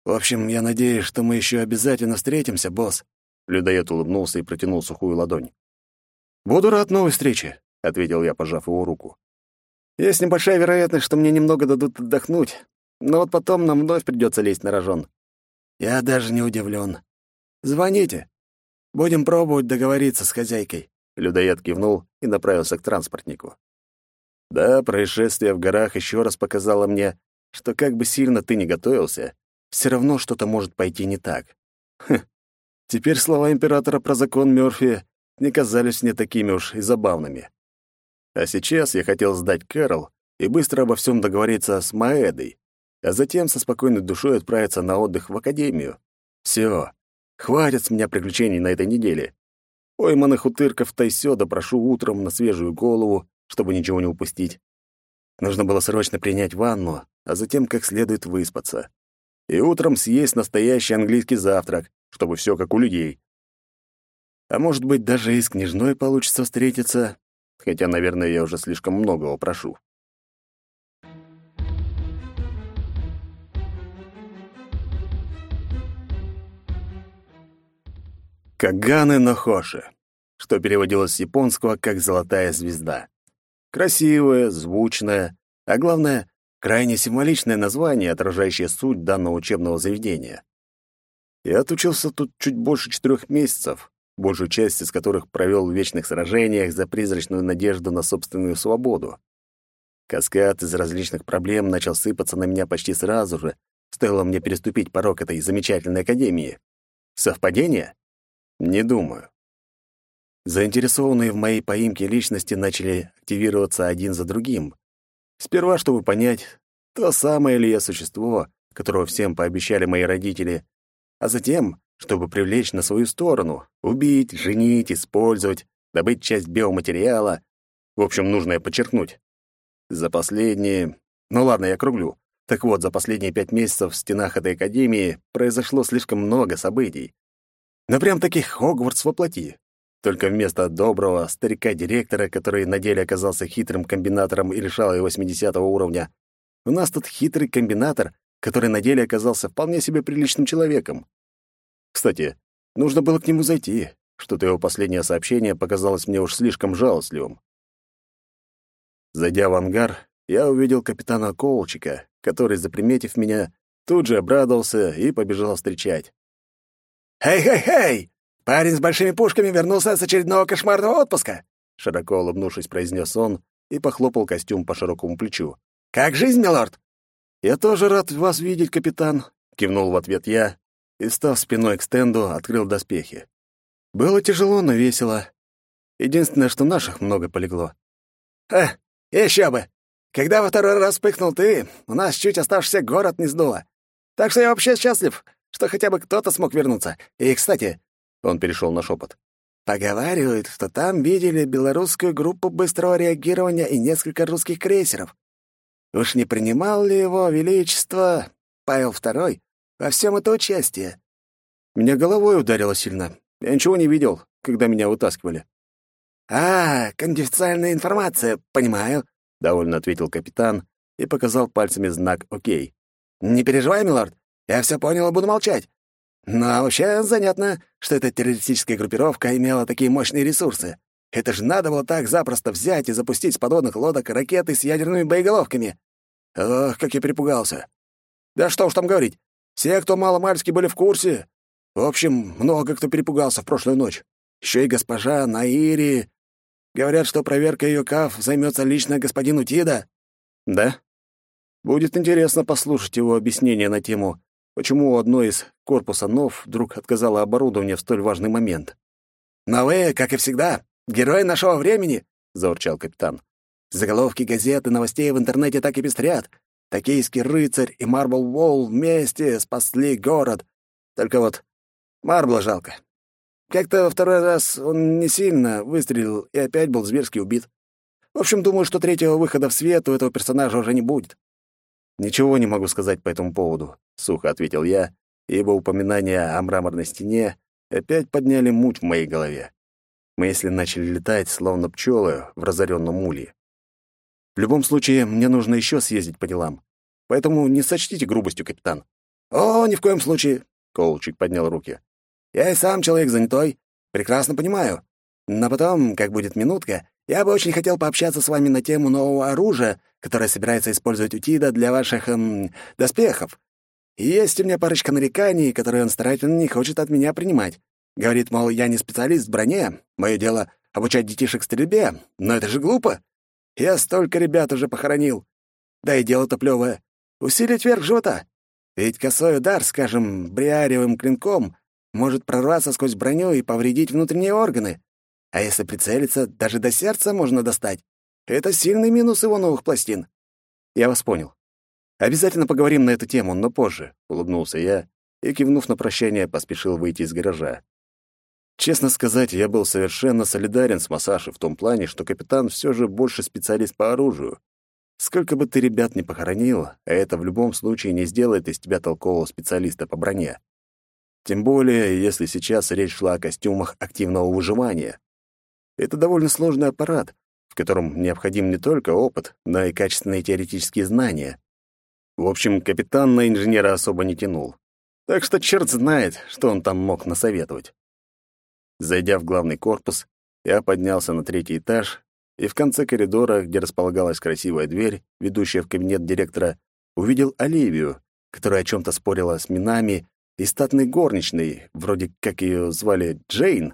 В общем, я надеюсь, что мы еще обязательно встретимся, босс. Людоед улыбнулся и протянул сухую ладонь. «Буду рад новой встрече», — ответил я, пожав его руку. «Есть небольшая вероятность, что мне немного дадут отдохнуть, но вот потом нам вновь придется лезть на рожон». «Я даже не удивлен. Звоните. Будем пробовать договориться с хозяйкой». Людоед кивнул и направился к транспортнику. Да, происшествие в горах еще раз показало мне, что как бы сильно ты ни готовился, все равно что-то может пойти не так. Теперь слова императора про закон Мёрфи не казались мне такими уж и забавными. А сейчас я хотел сдать Кэрол и быстро обо всем договориться с Маэдой, а затем со спокойной душой отправиться на отдых в академию. Все, хватит с меня приключений на этой неделе. Пойманных утырков Тайсё допрошу утром на свежую голову, чтобы ничего не упустить. Нужно было срочно принять ванну, а затем как следует выспаться. И утром съесть настоящий английский завтрак, чтобы все как у людей. А может быть, даже и с княжной получится встретиться, хотя, наверное, я уже слишком многого прошу. Каганы но Хоши, что переводилось с японского как «золотая звезда». Красивое, звучное, а главное, крайне символичное название, отражающее суть данного учебного заведения. Я отучился тут чуть больше 4 месяцев, большую часть из которых провел в вечных сражениях за призрачную надежду на собственную свободу. Каскад из различных проблем начал сыпаться на меня почти сразу же, стоило мне переступить порог этой замечательной академии. Совпадение? Не думаю. Заинтересованные в моей поимке личности начали активироваться один за другим. Сперва, чтобы понять, то самое ли я существо, которого всем пообещали мои родители, а затем, чтобы привлечь на свою сторону, убить, женить, использовать, добыть часть биоматериала. В общем, нужно подчеркнуть. За последние... Ну ладно, я округлю. Так вот, за последние 5 месяцев в стенах этой академии произошло слишком много событий. Но прям таких Хогвартс воплоти. Только вместо доброго старика-директора, который на деле оказался хитрым комбинатором и решал его 80-го уровня, у нас тут хитрый комбинатор, который на деле оказался вполне себе приличным человеком. Кстати, нужно было к нему зайти. Что-то его последнее сообщение показалось мне уж слишком жалостливым. Зайдя в ангар, я увидел капитана Колчика, который, заприметив меня, тут же обрадовался и побежал встречать. «Хей-хей-хей! Парень с большими пушками вернулся с очередного кошмарного отпуска!» Широко улыбнувшись, произнес он и похлопал костюм по широкому плечу. «Как жизнь, милорд?» «Я тоже рад вас видеть, капитан», — кивнул в ответ я и, став спиной к стенду, открыл доспехи. «Было тяжело, но весело. Единственное, что наших много полегло». Еще бы! Когда во второй раз вспыхнул ты, у нас чуть оставшийся город не сдуло. Так что я вообще счастлив, что хотя бы кто-то смог вернуться. И, кстати, он перешел на шепот. Поговаривают, что там видели белорусскую группу быстрого реагирования и несколько русских крейсеров. Уж не принимал ли его величество Павел II во всем это участие? Меня головой ударило сильно. Я ничего не видел, когда меня вытаскивали. Конфиденциальная информация, понимаю», — довольно ответил капитан и показал пальцами знак «Окей». «Не переживай, милорд, я все понял и буду молчать. Но вообще занятно, что эта террористическая группировка имела такие мощные ресурсы. Это же надо было так запросто взять и запустить с подводных лодок ракеты с ядерными боеголовками. Ох, как я перепугался. Да что уж там говорить, все, кто маломальски были в курсе. В общем, много кто перепугался в прошлую ночь. Еще и госпожа Наири. Говорят, что проверкой ее КАФ займется лично господин Утида. Да? Будет интересно послушать его объяснение на тему, почему у одной из корпуса НОВ вдруг отказало оборудование в столь важный момент. «Но вы, как и всегда, герои нашего времени», — заурчал капитан. «Заголовки газет и новостей в интернете так и пестрят. Токийский рыцарь и Марбл Уолл вместе спасли город. Только вот Марбла жалко. Как-то во второй раз он не сильно выстрелил и опять был зверски убит. В общем, думаю, что третьего выхода в свет у этого персонажа уже не будет». «Ничего не могу сказать по этому поводу», — сухо ответил я, ибо упоминания о мраморной стене опять подняли муть в моей голове. Мысли начали летать, словно пчелы в разоренном улье. «В любом случае, мне нужно еще съездить по делам. Поэтому не сочтите грубостью, капитан. «О, ни в коем случае!» — Колчик поднял руки. «Я и сам человек занятой, прекрасно понимаю. Но потом, как будет минутка, я бы очень хотел пообщаться с вами на тему нового оружия, которое собирается использовать Утида для ваших, доспехов. И есть у меня парочка нареканий, которые он старательно не хочет от меня принимать. Говорит, мол, я не специалист в броне, мое дело — обучать детишек стрельбе, но это же глупо. Я столько ребят уже похоронил. Да и дело-то плевое. Усилить верх живота. Ведь косой удар, скажем, бриариевым клинком, может прорваться сквозь броню и повредить внутренние органы. А если прицелиться, даже до сердца можно достать. Это сильный минус его новых пластин. Я вас понял. Обязательно поговорим на эту тему, но позже, улыбнулся я и, кивнув на прощание, поспешил выйти из гаража. Честно сказать, я был совершенно солидарен с Масаши в том плане, что капитан все же больше специалист по оружию. Сколько бы ты ребят не похоронил, а это в любом случае не сделает из тебя толкового специалиста по броне. Тем более, если сейчас речь шла о костюмах активного выживания. Это довольно сложный аппарат, в котором необходим не только опыт, но и качественные теоретические знания. В общем, капитан на инженера особо не тянул. Так что черт знает, что он там мог насоветовать. Зайдя в главный корпус, я поднялся на 3-й этаж, и в конце коридора, где располагалась красивая дверь, ведущая в кабинет директора, увидел Оливию, которая о чем-то спорила с Минами и статной горничной, вроде как ее звали Джейн.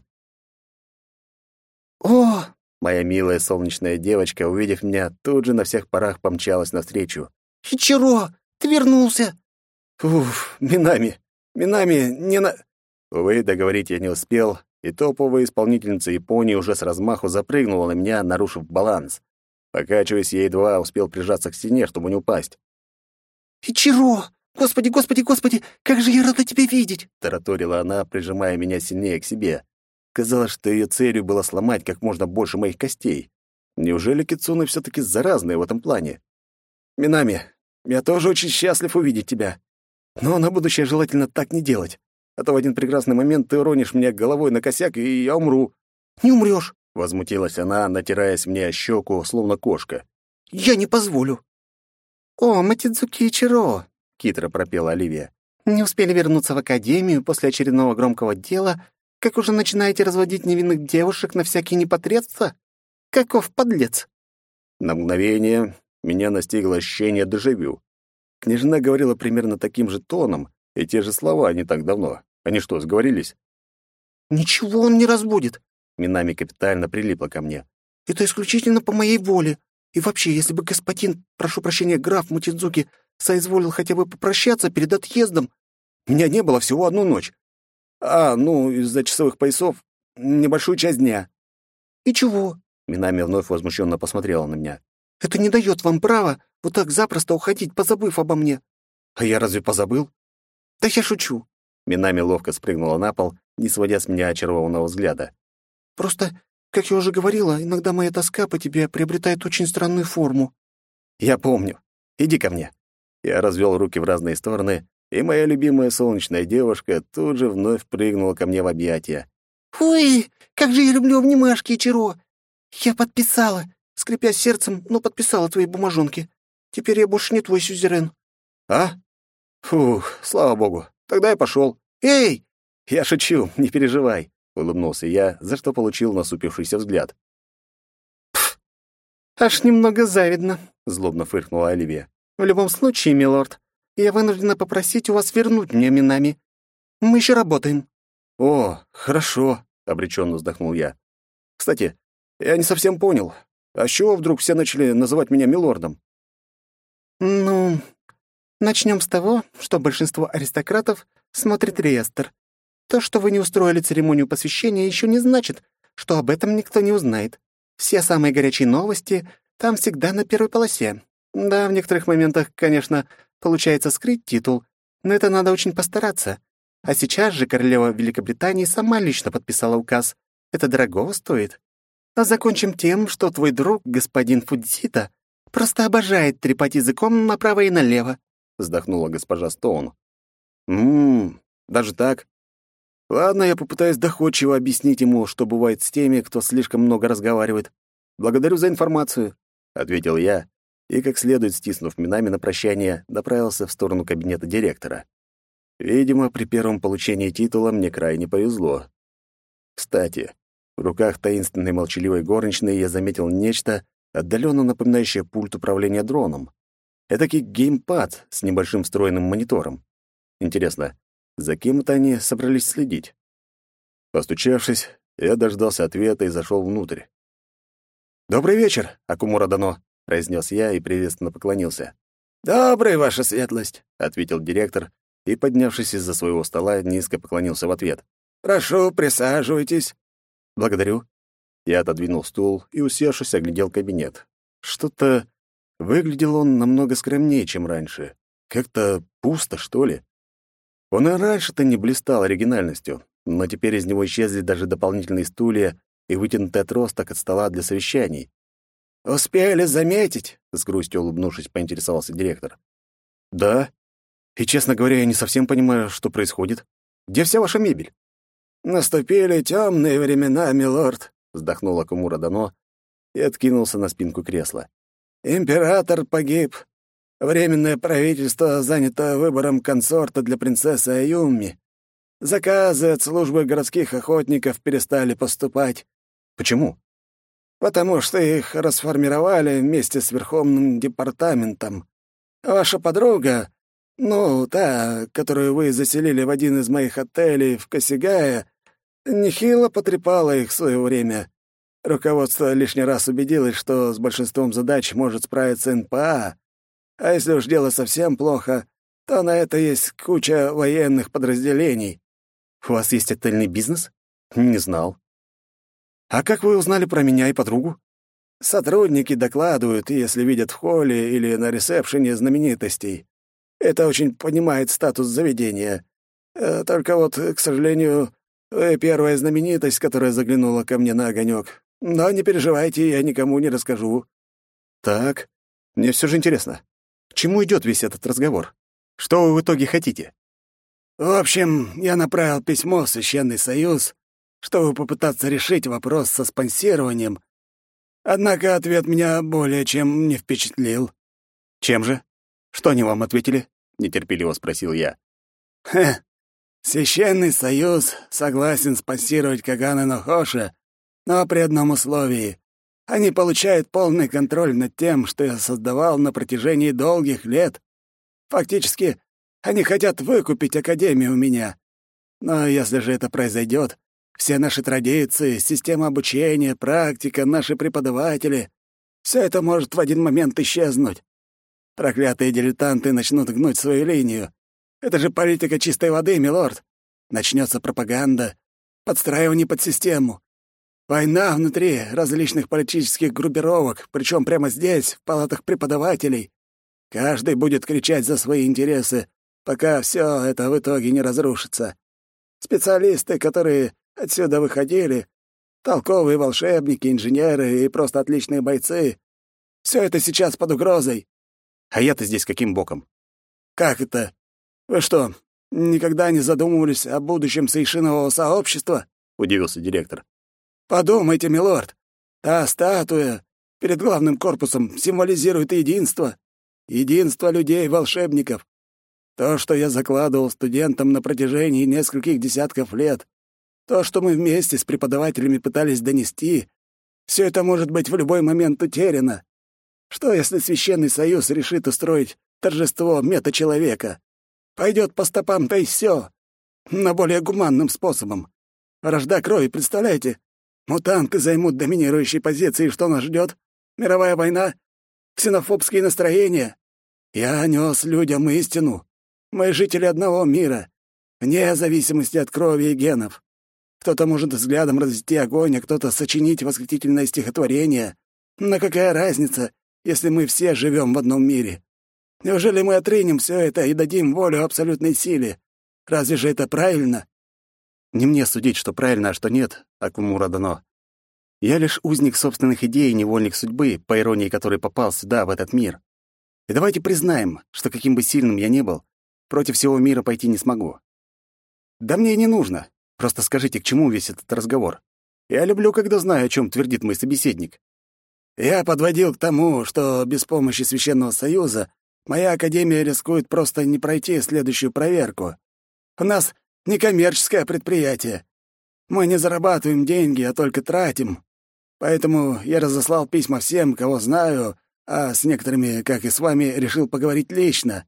«О!» — моя милая солнечная девочка, увидев меня, тут же на всех парах помчалась навстречу. «Хичиро, ты вернулся!» «Уф, Минами, не на...» Увы, договорить я не успел, и топовая исполнительница Японии уже с размаху запрыгнула на меня, нарушив баланс. Покачиваясь, я едва успел прижаться к стене, чтобы не упасть. «Хичиро! Господи, господи, господи! Как же я рада тебя видеть!» — тараторила она, прижимая меня сильнее к себе. Казалось, что ее целью было сломать как можно больше моих костей. Неужели кицуны все-таки заразные в этом плане? «Минами, я тоже очень счастлив увидеть тебя. Но на будущее желательно так не делать. А то в один прекрасный момент ты уронишь меня головой на косяк, и я умру». «Не умрешь!» — возмутилась она, натираясь мне о щеку, словно кошка. «Я не позволю!» «О, Матидзуки Ичиро!» — хитро пропела Оливия. «Не успели вернуться в академию после очередного громкого дела, как уже начинаете разводить невинных девушек на всякие непотребства? Каков подлец!» На мгновение меня настигло ощущение дежавю. Княжна говорила примерно таким же тоном, и те же слова не так давно. Они что, сговорились? «Ничего он не разбудит!» Минами капитально прилипла ко мне. «Это исключительно по моей воле. И вообще, если бы господин, прошу прощения, граф Матидзуки, соизволил хотя бы попрощаться перед отъездом...» Меня не было всего одну ночь. Из-за часовых поясов небольшую часть дня. «И чего?» Минами вновь возмущенно посмотрела на меня. «Это не дает вам права вот так запросто уходить, позабыв обо мне». А я разве позабыл? «Да я шучу». Минами ловко спрыгнула на пол, не сводя с меня очарованного взгляда. «Просто, как я уже говорила, иногда моя тоска по тебе приобретает очень странную форму». «Я помню. Иди ко мне». Я развел руки в разные стороны, и моя любимая солнечная девушка тут же вновь прыгнула ко мне в объятия. «Ой, как же я люблю обнимашки, Ичиро! Я подписала, скрипя сердцем, но подписала твои бумажонки. Теперь я больше не твой сюзерен». «А? Фух, слава богу. Тогда я пошел. «Эй!» «Я шучу, не переживай», — улыбнулся я, за что получил насупившийся взгляд. «Пф, аж немного завидно», — злобно фыркнула Оливия. «В любом случае, милорд, я вынуждена попросить у вас вернуть мне Минами. Мы еще работаем». «О, хорошо», — обреченно вздохнул я. «Кстати, я не совсем понял, а с чего вдруг все начали называть меня милордом?» «Ну, начнем с того, что большинство аристократов смотрит реестр. То, что вы не устроили церемонию посвящения, еще не значит, что об этом никто не узнает. Все самые горячие новости там всегда на первой полосе. Да, в некоторых моментах, конечно, получается скрыть титул, но это надо очень постараться. А сейчас же королева Великобритании сама лично подписала указ. Это дорогого стоит. А закончим тем, что твой друг, господин Фудзита, просто обожает трепать языком направо и налево», — вздохнула госпожа Стоун. Даже так? Ладно, я попытаюсь доходчиво объяснить ему, что бывает с теми, кто слишком много разговаривает. Благодарю за информацию», — ответил я, и, как следует стиснув Минами на прощание, направился в сторону кабинета директора. Видимо, при первом получении титула мне крайне повезло. Кстати, в руках таинственной молчаливой горничной я заметил нечто, отдаленно напоминающее пульт управления дроном. Этакий геймпад с небольшим встроенным монитором. Интересно, за кем это они собрались следить? Постучавшись, я дождался ответа и зашел внутрь. «Добрый вечер, Акумура Дано», — произнес я и приветственно поклонился. «Добрый, ваша светлость», — ответил директор и, поднявшись из-за своего стола, низко поклонился в ответ. «Прошу, присаживайтесь». «Благодарю». Я отодвинул стул и, усевшись, оглядел кабинет. Что-то выглядел он намного скромнее, чем раньше. Как-то пусто, что ли. Он и раньше-то не блистал оригинальностью, но теперь из него исчезли даже дополнительные стулья и вытянутый отросток от стола для совещаний. «Успели заметить?» — с грустью улыбнувшись, поинтересовался директор. «Да. И, честно говоря, я не совсем понимаю, что происходит. Где вся ваша мебель?» «Наступили темные времена, милорд», — вздохнул Акумура Дано и откинулся на спинку кресла. «Император погиб. Временное правительство занято выбором консорта для принцессы Аюми. Заказы от службы городских охотников перестали поступать. Почему? Потому что их расформировали вместе с Верховным департаментом. Ваша подруга, та, которую вы заселили в один из моих отелей в Косигае, нехило потрепала их в свое время. Руководство лишний раз убедилось, что с большинством задач может справиться НПА, а если уж дело совсем плохо, то на это есть куча военных подразделений. У вас есть отельный бизнес? Не знал. А как вы узнали про меня и подругу? Сотрудники докладывают, если видят в холле или на ресепшене знаменитостей. Это очень поднимает статус заведения. Только вот, к сожалению, вы первая знаменитость, которая заглянула ко мне на огонек. Но не переживайте, я никому не расскажу. Так, мне все же интересно. К чему идет весь этот разговор? Что вы в итоге хотите? В общем, я направил письмо в Священный Союз, чтобы попытаться решить вопрос со спонсированием. Однако ответ меня более чем не впечатлил. Чем же? Что они вам ответили? Нетерпеливо спросил я. Священный Союз согласен спонсировать Кагана Нохоша, но при одном условии. Они получают полный контроль над тем, что я создавал на протяжении долгих лет. Фактически, они хотят выкупить Академию у меня. Но если же это произойдет, все наши традиции, система обучения, практика, наши преподаватели — все это может в один момент исчезнуть. Проклятые дилетанты начнут гнуть свою линию. Это же политика чистой воды, милорд. Начнется пропаганда, подстраивание под систему. Война внутри различных политических группировок, причем прямо здесь, в палатах преподавателей. Каждый будет кричать за свои интересы, пока все это в итоге не разрушится. Специалисты, которые отсюда выходили, толковые волшебники, инженеры и просто отличные бойцы — все это сейчас под угрозой. А я-то здесь каким боком? Как это? Вы что, никогда не задумывались о будущем сейшинового сообщества? Удивился директор. Подумайте, милорд, та статуя перед главным корпусом символизирует единство. Единство людей-волшебников. То, что я закладывал студентам на протяжении нескольких десятков лет, то, что мы вместе с преподавателями пытались донести, все это может быть в любой момент утеряно. Что, если Священный Союз решит устроить торжество мета-человека? Пойдет по стопам Тайсё, но более гуманным способом. Вражда крови, представляете? Мутанты займут доминирующие позиции, что нас ждет? Мировая война? Ксенофобские настроения? Я нес людям истину. Мы жители одного мира, вне зависимости от крови и генов. Кто-то может взглядом развести огонь, а кто-то сочинить восхитительное стихотворение. Но какая разница, если мы все живем в одном мире? Неужели мы отринем все это и дадим волю абсолютной силе? Разве же это правильно? Не мне судить, что правильно, а что нет, Акумура Дано. Я лишь узник собственных идей и невольник судьбы, по иронии которой попал сюда, в этот мир. И давайте признаем, что каким бы сильным я ни был, против всего мира пойти не смогу. Да мне и не нужно. Просто скажите, к чему весь этот разговор? Я люблю, когда знаю, о чем твердит мой собеседник. Я подводил к тому, что без помощи Священного Союза моя Академия рискует просто не пройти следующую проверку. У нас не коммерческое предприятие. Мы не зарабатываем деньги, а только тратим. Поэтому я разослал письма всем, кого знаю, а с некоторыми, как и с вами, решил поговорить лично».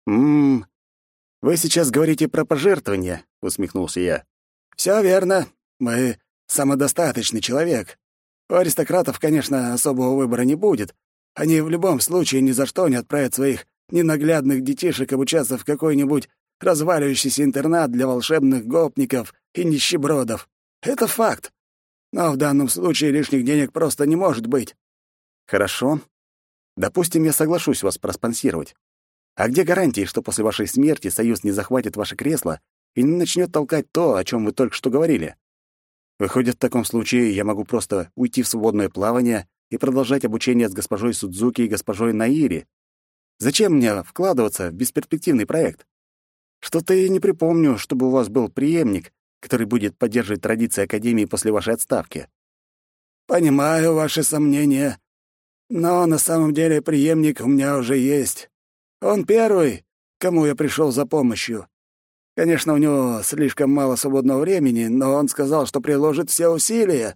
Вы сейчас говорите про пожертвования», — усмехнулся я. «Всё верно. Мы самодостаточный человек. У аристократов, конечно, особого выбора не будет. Они в любом случае ни за что не отправят своих ненаглядных детишек обучаться в какой-нибудь разваливающийся интернат для волшебных гопников и нищебродов. Это факт. Но в данном случае лишних денег просто не может быть». «Хорошо. Допустим, я соглашусь вас проспонсировать. А где гарантии, что после вашей смерти Союз не захватит ваше кресло и не начнет толкать то, о чем вы только что говорили? Выходит, в таком случае я могу просто уйти в свободное плавание и продолжать обучение с госпожой Судзуки и госпожой Наири. Зачем мне вкладываться в бесперспективный проект? Что-то я не припомню, чтобы у вас был преемник, который будет поддерживать традиции Академии после вашей отставки». «Понимаю ваши сомнения, но на самом деле преемник у меня уже есть. Он первый, к кому я пришел за помощью. Конечно, у него слишком мало свободного времени, но он сказал, что приложит все усилия».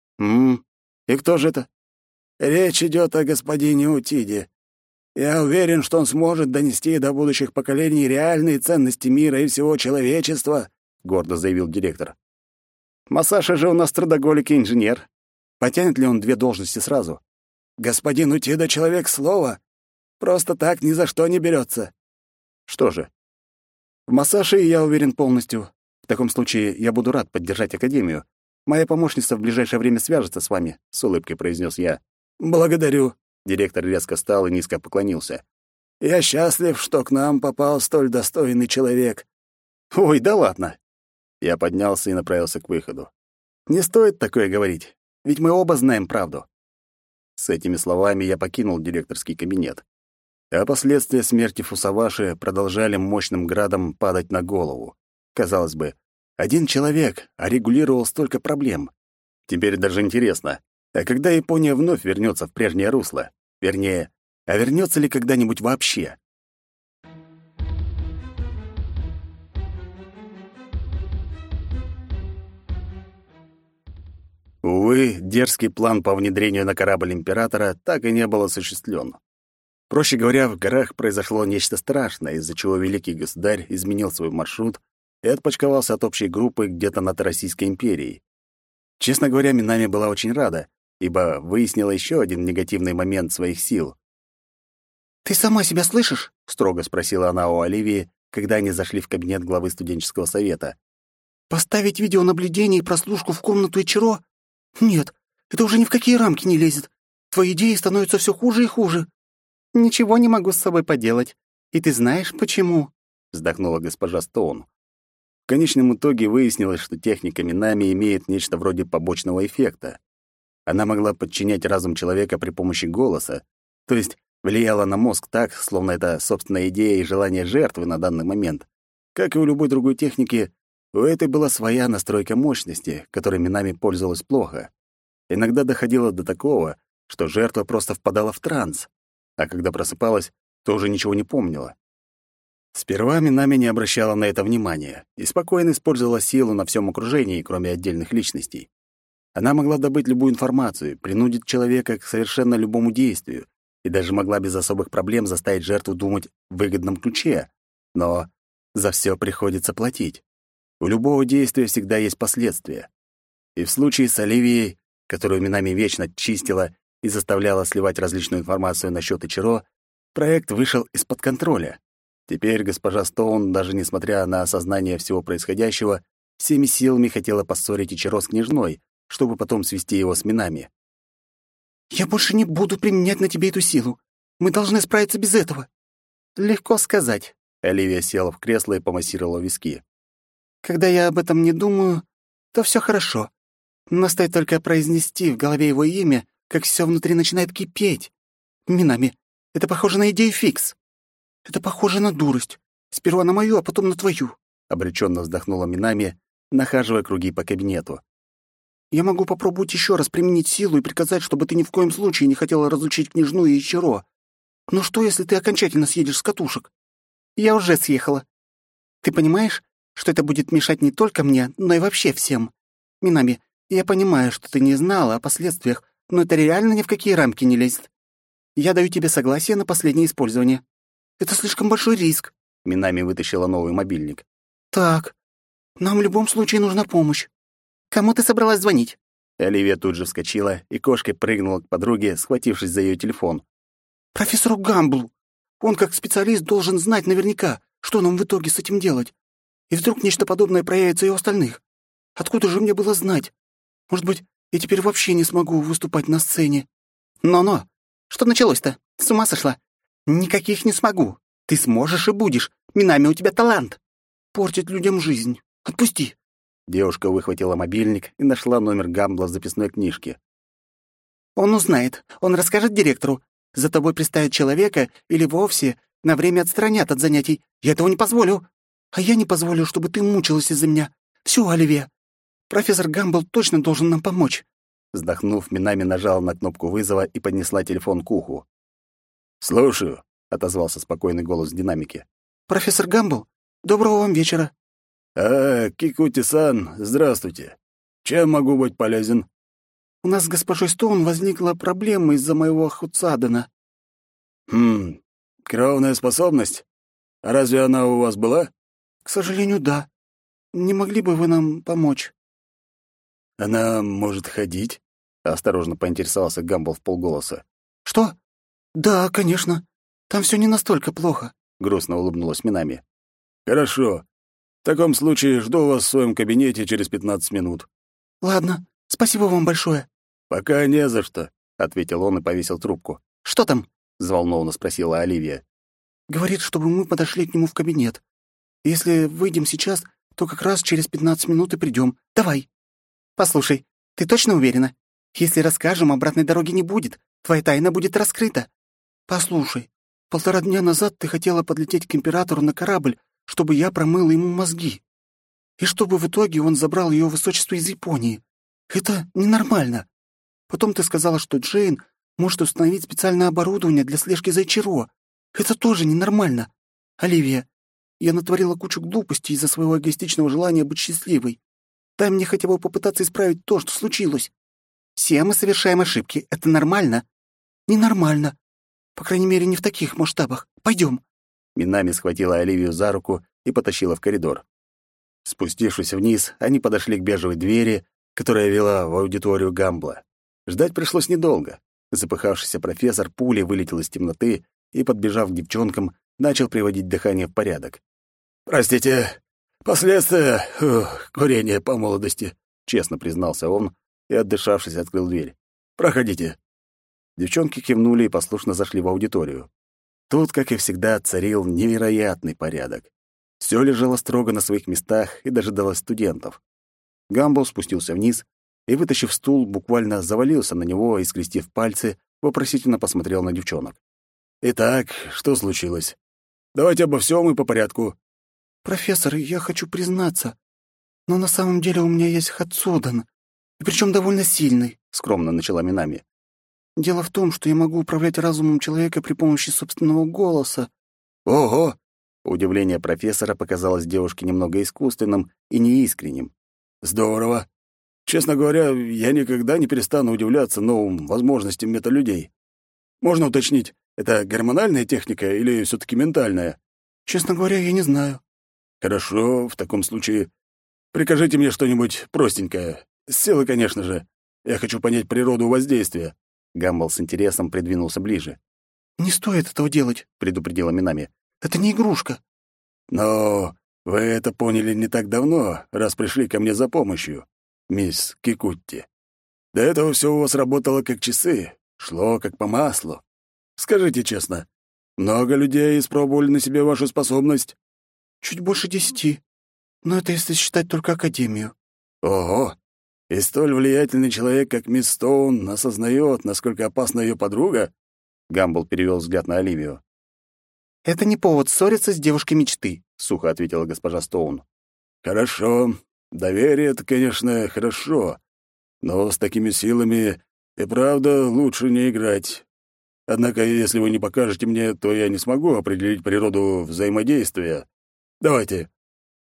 И кто же это?» «Речь идет о господине Утиде. Я уверен, что он сможет донести до будущих поколений реальные ценности мира и всего человечества», — гордо заявил директор. «Масаша же у нас трудоголик и инженер. Потянет ли он 2 должности сразу?» «Господин Утида — человек слова. Просто так ни за что не берется». «Что же? В Масаше я уверен полностью. В таком случае я буду рад поддержать Академию. Моя помощница в ближайшее время свяжется с вами», — с улыбкой произнес я. «Благодарю». Директор резко встал и низко поклонился. «Я счастлив, что к нам попал столь достойный человек». «Ой, да ладно!» Я поднялся и направился к выходу. «Не стоит такое говорить, ведь мы оба знаем правду». С этими словами я покинул директорский кабинет. А последствия смерти Фусаваши продолжали мощным градом падать на голову. Казалось бы, один человек регулировал столько проблем. Теперь даже интересно, а когда Япония вновь вернется в прежнее русло? Вернее, а вернется ли когда-нибудь вообще? Увы, дерзкий план по внедрению на корабль императора так и не был осуществлен. Проще говоря, в горах произошло нечто страшное, из-за чего великий государь изменил свой маршрут и отпочковался от общей группы где-то над Российской империей. Честно говоря, Минами была очень рада, ибо выяснила еще один негативный момент своих сил. «Ты сама себя слышишь?» — строго спросила она у Оливии, когда они зашли в кабинет главы студенческого совета. «Поставить видеонаблюдение и прослушку в комнату Ичиро? Нет, это уже ни в какие рамки не лезет. Твои идеи становятся все хуже и хуже». «Ничего не могу с собой поделать. И ты знаешь, почему?» — вздохнула госпожа Стоун. В конечном итоге выяснилось, что техника Минами имеет нечто вроде побочного эффекта. Она могла подчинять разум человека при помощи голоса, то есть влияла на мозг так, словно это собственная идея и желание жертвы на данный момент. Как и у любой другой техники, у этой была своя настройка мощности, которой Минами пользовалась плохо. Иногда доходило до такого, что жертва просто впадала в транс, а когда просыпалась, то уже ничего не помнила. Сперва Минами не обращала на это внимания и спокойно использовала силу на всем окружении, кроме отдельных личностей. Она могла добыть любую информацию, принудить человека к совершенно любому действию и даже могла без особых проблем заставить жертву думать в выгодном ключе. Но за все приходится платить. У любого действия всегда есть последствия. И в случае с Оливией, которую Минами вечно чистила и заставляла сливать различную информацию насчет Ичиро, проект вышел из-под контроля. Теперь госпожа Стоун, даже несмотря на осознание всего происходящего, всеми силами хотела поссорить Ичиро с княжной, чтобы потом свести его с Минами. «Я больше не буду применять на тебе эту силу. Мы должны справиться без этого». «Легко сказать». Оливия села в кресло и помассировала виски. «Когда я об этом не думаю, то все хорошо. Но стоит только произнести в голове его имя, как все внутри начинает кипеть. Минами, это похоже на идею фикс». «Это похоже на дурость. Сперва на мою, а потом на твою», — обреченно вздохнула Минами, нахаживая круги по кабинету. «Я могу попробовать еще раз применить силу и приказать, чтобы ты ни в коем случае не хотела разлучить княжну и Ичиро. Но что, если ты окончательно съедешь с катушек?» «Я уже съехала. Ты понимаешь, что это будет мешать не только мне, но и вообще всем. Минами, я понимаю, что ты не знала о последствиях, но это реально ни в какие рамки не лезет. Я даю тебе согласие на последнее использование. Это слишком большой риск. Минами вытащила новый мобильник. Так, нам в любом случае нужна помощь. Кому ты собралась звонить? Оливия тут же вскочила и кошкой прыгнула к подруге, схватившись за ее телефон. Профессору Гамблу. Он как специалист должен знать наверняка, что нам в итоге с этим делать. И вдруг нечто подобное проявится и у остальных. Откуда же мне было знать? Может быть, я теперь вообще не смогу выступать на сцене? Но-но, что началось-то? С ума сошла? Никаких не смогу. Ты сможешь и будешь. Минами, у тебя талант. Портить людям жизнь. Отпусти. Девушка выхватила мобильник и нашла номер Гамбла в записной книжке. Он узнает. Он расскажет директору. За тобой приставят человека или вовсе на время отстранят от занятий. Я этого не позволю. А я не позволю, чтобы ты мучилась из-за меня. Всё, Оливия. Профессор Гамбл точно должен нам помочь. Вздохнув, Минами нажала на кнопку вызова и поднесла телефон к уху. «Слушаю», — отозвался спокойный голос в динамике. «Профессор Гамбл, доброго вам вечера». Кикути-сан, здравствуйте. Чем могу быть полезен?» «У нас с госпожой Стоун возникла проблема из-за моего Хуцадена». Кровная способность? А разве она у вас была?» «К сожалению, да. Не могли бы вы нам помочь?» «Она может ходить?» — осторожно поинтересовался Гамбл вполголоса. «Что? Да, конечно. Там всё не настолько плохо», — грустно улыбнулась Минами. «Хорошо. В таком случае жду вас в своем кабинете через 15 минут». «Ладно, спасибо вам большое». «Пока не за что», — ответил он и повесил трубку. «Что там?» — взволнованно спросила Оливия. «Говорит, чтобы мы подошли к нему в кабинет. Если выйдем сейчас, то как раз через 15 минут и придём. Давай». «Послушай, ты точно уверена? Если расскажем, обратной дороги не будет. Твоя тайна будет раскрыта. Послушай, 1,5 дня назад ты хотела подлететь к императору на корабль, чтобы я промыла ему мозги. И чтобы в итоге он забрал её высочество из Японии. Это ненормально. Потом ты сказала, что Джейн может установить специальное оборудование для слежки за Ичиро. Это тоже ненормально. Оливия, я натворила кучу глупостей из-за своего эгоистичного желания быть счастливой. Дай мне хотя бы попытаться исправить то, что случилось. Все мы совершаем ошибки. Это нормально. Ненормально. По крайней мере, не в таких масштабах. Пойдем. Минами схватила Оливию за руку и потащила в коридор. Спустившись вниз, они подошли к бежевой двери, которая вела в аудиторию Гамбла. Ждать пришлось недолго. Запыхавшийся профессор пулей вылетел из темноты и, подбежав к девчонкам, начал приводить дыхание в порядок. «Простите, последствия курения по молодости», — честно признался он и, отдышавшись, открыл дверь. «Проходите». Девчонки кивнули и послушно зашли в аудиторию. Тут, как и всегда, царил невероятный порядок. Все лежало строго на своих местах и дожидалось студентов. Гамбл спустился вниз и, вытащив стул, буквально завалился на него и, скрестив пальцы, вопросительно посмотрел на девчонок. «Итак, что случилось? Давайте обо всем и по порядку». «Профессор, я хочу признаться, но на самом деле у меня есть Хацудан, и причем довольно сильный», — скромно начала Минами. «Дело в том, что я могу управлять разумом человека при помощи собственного голоса». «Ого!» Удивление профессора показалось девушке немного искусственным и неискренним. «Здорово! Честно говоря, я никогда не перестану удивляться новым возможностям металюдей. Можно уточнить, это гормональная техника или все-таки ментальная?» «Честно говоря, я не знаю». «Хорошо, в таком случае прикажите мне что-нибудь простенькое. С силы, конечно же. Я хочу понять природу воздействия». Гамбл с интересом придвинулся ближе. «Не стоит этого делать», — предупредила Минами. «Это не игрушка». «Но вы это поняли не так давно, раз пришли ко мне за помощью, мисс Кикутти. До этого все у вас работало как часы, шло как по маслу. Скажите честно, много людей испробовали на себе вашу способность?» «Чуть больше 10. Но это если считать только Академию». «Ого! И столь влиятельный человек, как мисс Стоун, осознает, насколько опасна ее подруга?» Гамбл перевел взгляд на Оливию. «Это не повод ссориться с девушкой мечты», — сухо ответила госпожа Стоун. «Хорошо. Доверие — это, конечно, хорошо. Но с такими силами и правда лучше не играть. Однако, если вы не покажете мне, то я не смогу определить природу взаимодействия. Давайте,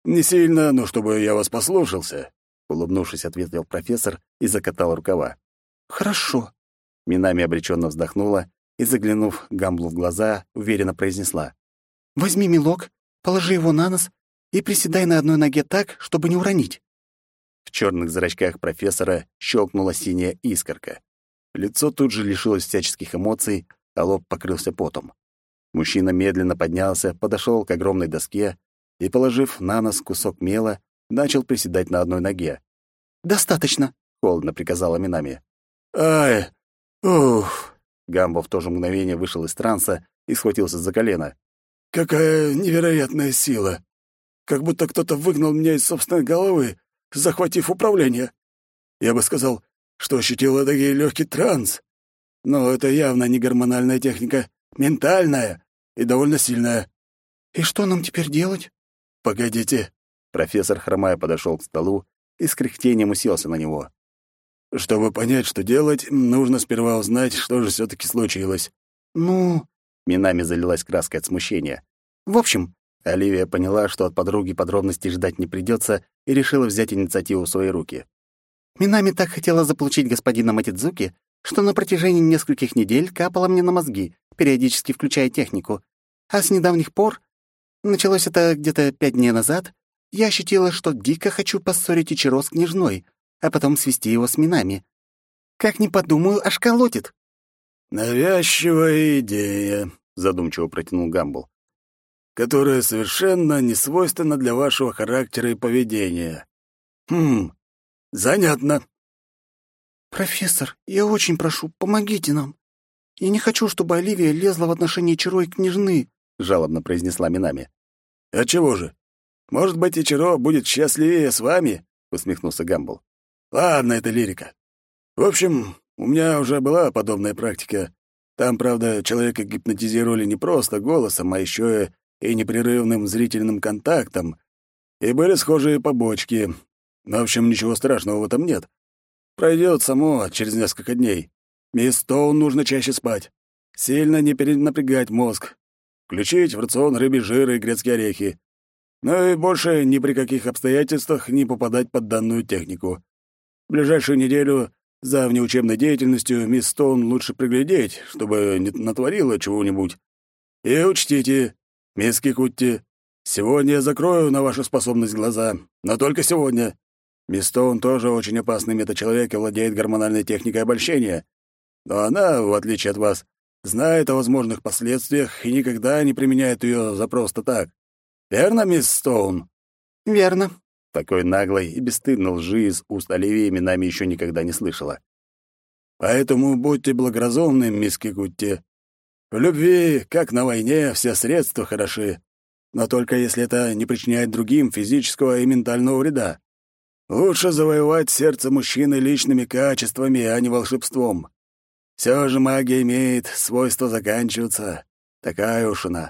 «Не сильно, но чтобы я вас послушался», — улыбнувшись, ответил профессор и закатал рукава. «Хорошо». Минами обреченно вздохнула и, заглянув Гамблу в глаза, уверенно произнесла. «Возьми мелок, положи его на нос и приседай на одной ноге так, чтобы не уронить». В черных зрачках профессора щелкнула синяя искорка. Лицо тут же лишилось всяческих эмоций, а лоб покрылся потом. Мужчина медленно поднялся, подошел к огромной доске и, положив на нос кусок мела, начал приседать на одной ноге. «Достаточно», — холодно приказала Минами. «Ай! Уф! Гамбо в то же мгновение вышел из транса и схватился за колено. Какая невероятная сила! Как будто кто-то выгнал меня из собственной головы, захватив управление. Я бы сказал, что ощутил эдакий легкий транс. Но это явно не гормональная техника, ментальная и довольно сильная. «И что нам теперь делать?» Погодите». Профессор, хромая, подошел к столу и с кряхтением уселся на него. Чтобы понять, что делать, нужно сперва узнать, что же все-таки случилось. «Ну...» Минами залилась краской от смущения. «В общем...» Оливия поняла, что от подруги подробностей ждать не придется, и решила взять инициативу в свои руки. Минами так хотела заполучить господина Матидзуки, что на протяжении нескольких недель капала мне на мозги, периодически включая технику. А с недавних пор, началось это где-то 5 дней назад, я ощутила, что дико хочу поссорить Ичиро с княжной, а потом свести его с Минами. Как ни подумаю, аж колотит. «Навязчивая идея», — задумчиво протянул Гамбл, «которая совершенно не свойственна для вашего характера и поведения. Занятно». «Профессор, я очень прошу, помогите нам. Я не хочу, чтобы Оливия лезла в отношения Ичиро и княжны», — жалобно произнесла Минами. «А чего же? Может быть, Ичиро будет счастливее с вами?» — усмехнулся Гамбл. «Ладно, это лирика. В общем, у меня уже была подобная практика. Там, правда, человека гипнотизировали не просто голосом, а еще и непрерывным зрительным контактом. И были схожие побочки. В общем, ничего страшного в этом нет. Пройдет само через несколько дней. Мисс Стоун нужно чаще спать. Сильно не перенапрягать мозг. Включить в рацион рыбий жир и грецкие орехи. Ну и больше ни при каких обстоятельствах не попадать под данную технику. В ближайшую неделю за внеучебной деятельностью мисс Стоун лучше приглядеть, чтобы не натворила чего-нибудь. И учтите, мисс Кикутти, сегодня я закрою на вашу способность глаза, но только сегодня. Мисс Стоун тоже очень опасный метачеловек и владеет гормональной техникой обольщения. Но она, в отличие от вас, знает о возможных последствиях и никогда не применяет ее за просто так. Верно, мисс Стоун?» «Верно». Такой наглой и бесстыдной лжи из уст Оливии Минами еще никогда не слышала. «Поэтому будьте благоразумны, мисс Кикутти. В любви, как на войне, все средства хороши, но только если это не причиняет другим физического и ментального вреда. Лучше завоевать сердце мужчины личными качествами, а не волшебством. Все же магия имеет свойство заканчиваться. Такая уж она.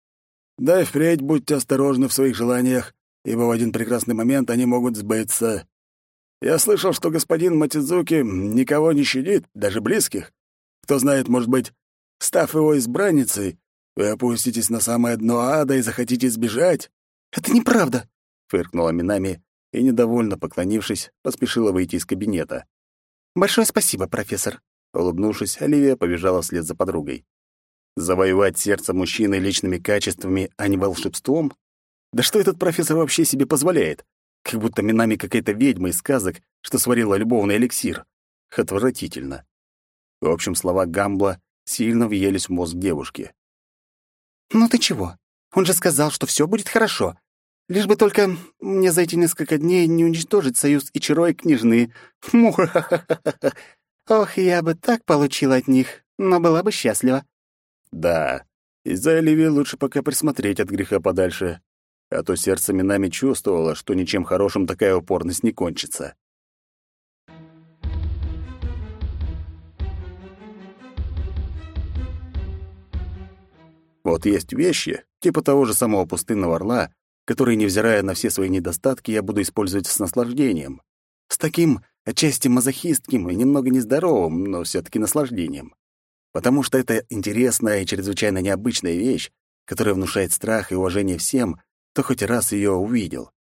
Да и впредь будьте осторожны в своих желаниях, ибо в один прекрасный момент они могут сбыться. Я слышал, что господин Матидзуки никого не щадит, даже близких. Кто знает, может быть, став его избранницей, вы опуститесь на самое дно ада и захотите сбежать?» «Это неправда», — фыркнула Минами и, недовольно поклонившись, поспешила выйти из кабинета. «Большое спасибо, профессор». Улыбнувшись, Оливия побежала вслед за подругой. Завоевать сердце мужчины личными качествами, а не волшебством? Да что этот профессор вообще себе позволяет? Как будто Минами какая-то ведьма из сказок, что сварила любовный эликсир. Отвратительно. В общем, слова Гамбла сильно въелись в мозг девушки. «Ну ты чего? Он же сказал, что все будет хорошо. Лишь бы только мне за эти несколько дней не уничтожить союз Ичиро и княжны. Муха-ха-ха-ха. Ох, я бы так получила от них, но была бы счастлива». Да, из-за Оливии лучше пока присмотреть от греха подальше, а то сердце Минами чувствовало, что ничем хорошим такая упорность не кончится. Вот есть вещи, типа того же самого пустынного орла, которые, невзирая на все свои недостатки, я буду использовать с наслаждением. С таким, отчасти мазохистским и немного нездоровым, но все-таки наслаждением. Потому что это интересная и чрезвычайно необычная вещь, которая внушает страх и уважение всем, кто хоть раз ее увидел.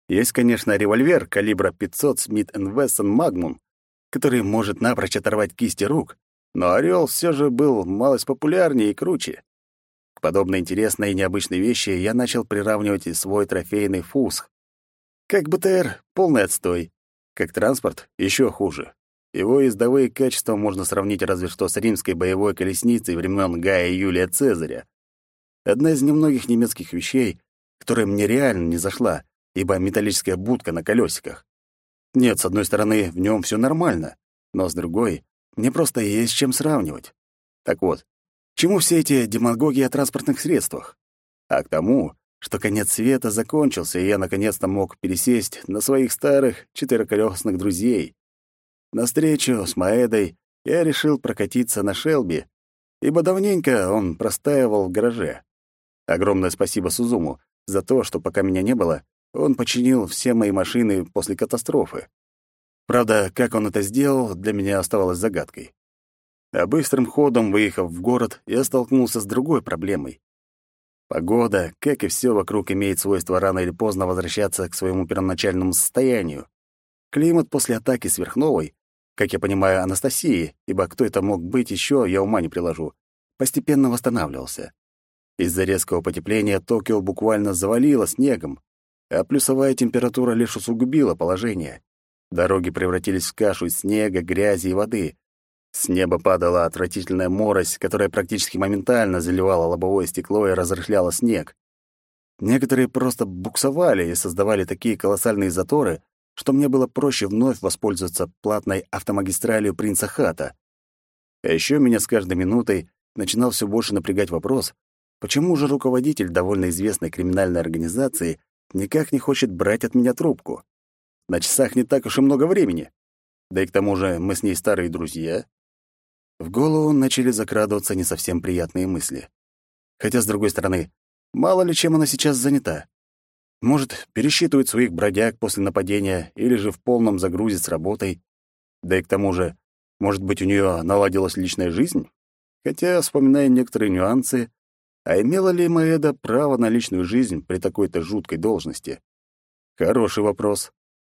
Есть, конечно, револьвер калибра 500 Smith Wesson Magnum, который может напрочь оторвать кисти рук, но «Орел» все же был малость популярнее и круче. К подобной интересной и необычной вещи я начал приравнивать и свой трофейный «Фусх». Как БТР — полный отстой, как транспорт — еще хуже. Его ездовые качества можно сравнить разве что с римской боевой колесницей времен Гая Юлия Цезаря. Одна из немногих немецких вещей, которая мне реально не зашла, ибо металлическая будка на колесиках. Нет, с одной стороны, в нем все нормально, но с другой, мне просто есть с чем сравнивать. Так вот, к чему все эти демагогии о транспортных средствах? А к тому, что конец света закончился, и я наконец-то мог пересесть на своих старых четырехколесных друзей. На встречу с Маэдой я решил прокатиться на Шелби, ибо давненько он простаивал в гараже. Огромное спасибо Сузуму за то, что пока меня не было, он починил все мои машины после катастрофы. Правда, как он это сделал, для меня оставалось загадкой. А быстрым ходом, выехав в город, я столкнулся с другой проблемой. Погода, как и все вокруг, имеет свойство рано или поздно возвращаться к своему первоначальному состоянию. Климат после атаки сверхновой, как я понимаю, Анастасии, ибо кто это мог быть еще, я ума не приложу, постепенно восстанавливался. Из-за резкого потепления Токио буквально завалило снегом, а плюсовая температура лишь усугубила положение. Дороги превратились в кашу из снега, грязи и воды. С неба падала отвратительная морось, которая практически моментально заливала лобовое стекло и разрыхляла снег. Некоторые просто буксовали и создавали такие колоссальные заторы, что мне было проще вновь воспользоваться платной автомагистралью Принца Хата. А еще меня с каждой минутой начинал все больше напрягать вопрос, почему же руководитель довольно известной криминальной организации никак не хочет брать от меня трубку? На часах не так уж и много времени. Да и к тому же мы с ней старые друзья. В голову начали закрадываться не совсем приятные мысли. Хотя, с другой стороны, мало ли чем она сейчас занята. Может, пересчитывает своих бродяг после нападения или же в полном загрузе с работой. Да и к тому же, может быть, у нее наладилась личная жизнь? Хотя, вспоминая некоторые нюансы, а имела ли Маэда право на личную жизнь при такой-то жуткой должности? Хороший вопрос.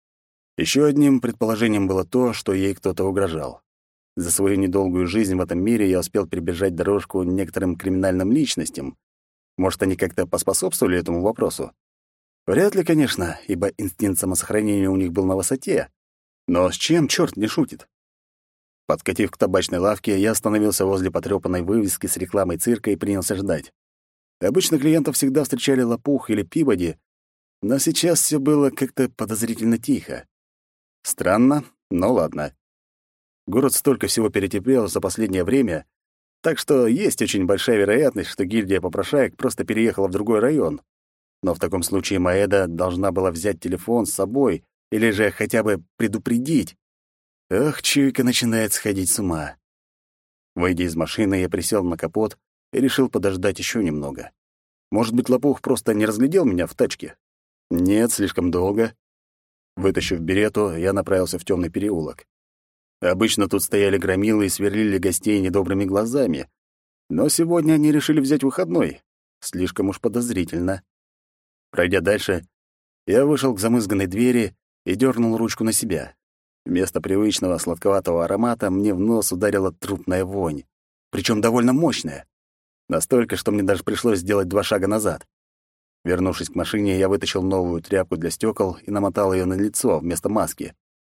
Еще одним предположением было то, что ей кто-то угрожал. За свою недолгую жизнь в этом мире я успел перебежать дорожку некоторым криминальным личностям. Может, они как-то поспособствовали этому вопросу? Вряд ли, конечно, ибо инстинкт самосохранения у них был на высоте. Но с чем чёрт не шутит? Подкатив к табачной лавке, я остановился возле потрёпанной вывески с рекламой цирка и принялся ждать. Обычно клиентов всегда встречали Лопух или Пибоди, но сейчас всё было как-то подозрительно тихо. Странно, но ладно. Город столько всего перетерпел за последнее время, так что есть очень большая вероятность, что гильдия попрошаек просто переехала в другой район. Но в таком случае Маэда должна была взять телефон с собой или же хотя бы предупредить. Ох, чуйка начинает сходить с ума. Выйдя из машины, я присел на капот и решил подождать еще немного. Может быть, Лопух просто не разглядел меня в тачке? Нет, слишком долго. Вытащив берету, я направился в темный переулок. Обычно тут стояли громилы и сверлили гостей недобрыми глазами. Но сегодня они решили взять выходной. Слишком уж подозрительно. Пройдя дальше, я вышел к замызганной двери и дернул ручку на себя. Вместо привычного сладковатого аромата мне в нос ударила трупная вонь, причем довольно мощная. Настолько, что мне даже пришлось сделать 2 шага назад. Вернувшись к машине, я вытащил новую тряпку для стекол и намотал ее на лицо вместо маски.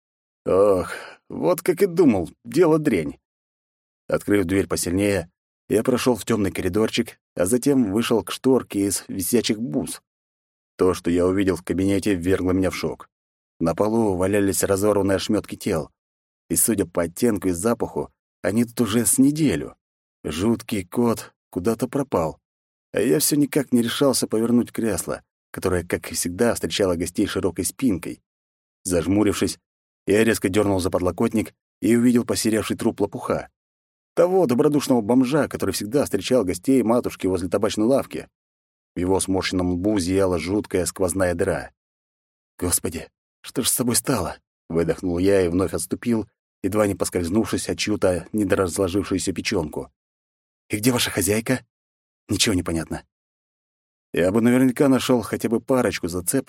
Ох, вот как и думал, дело дрянь. Открыв дверь посильнее, я прошел в темный коридорчик, а затем вышел к шторке из висячих бус. То, что я увидел в кабинете, ввергло меня в шок. На полу валялись разорванные ошметки тел. И, судя по оттенку и запаху, они тут уже с неделю. Жуткий кот куда-то пропал. А я все никак не решался повернуть кресло, которое, как и всегда, встречало гостей широкой спинкой. Зажмурившись, я резко дернул за подлокотник и увидел посеревший труп Лопуха. Того добродушного бомжа, который всегда встречал гостей матушки возле табачной лавки. В его сморщенном лбу зияла жуткая сквозная дыра. «Господи, что ж с собой стало?» — выдохнул я и вновь отступил, едва не поскользнувшись от чью-то недоразложившуюся печёнку. «И где ваша хозяйка?» «Ничего не понятно». Я бы наверняка нашел хотя бы парочку зацепок,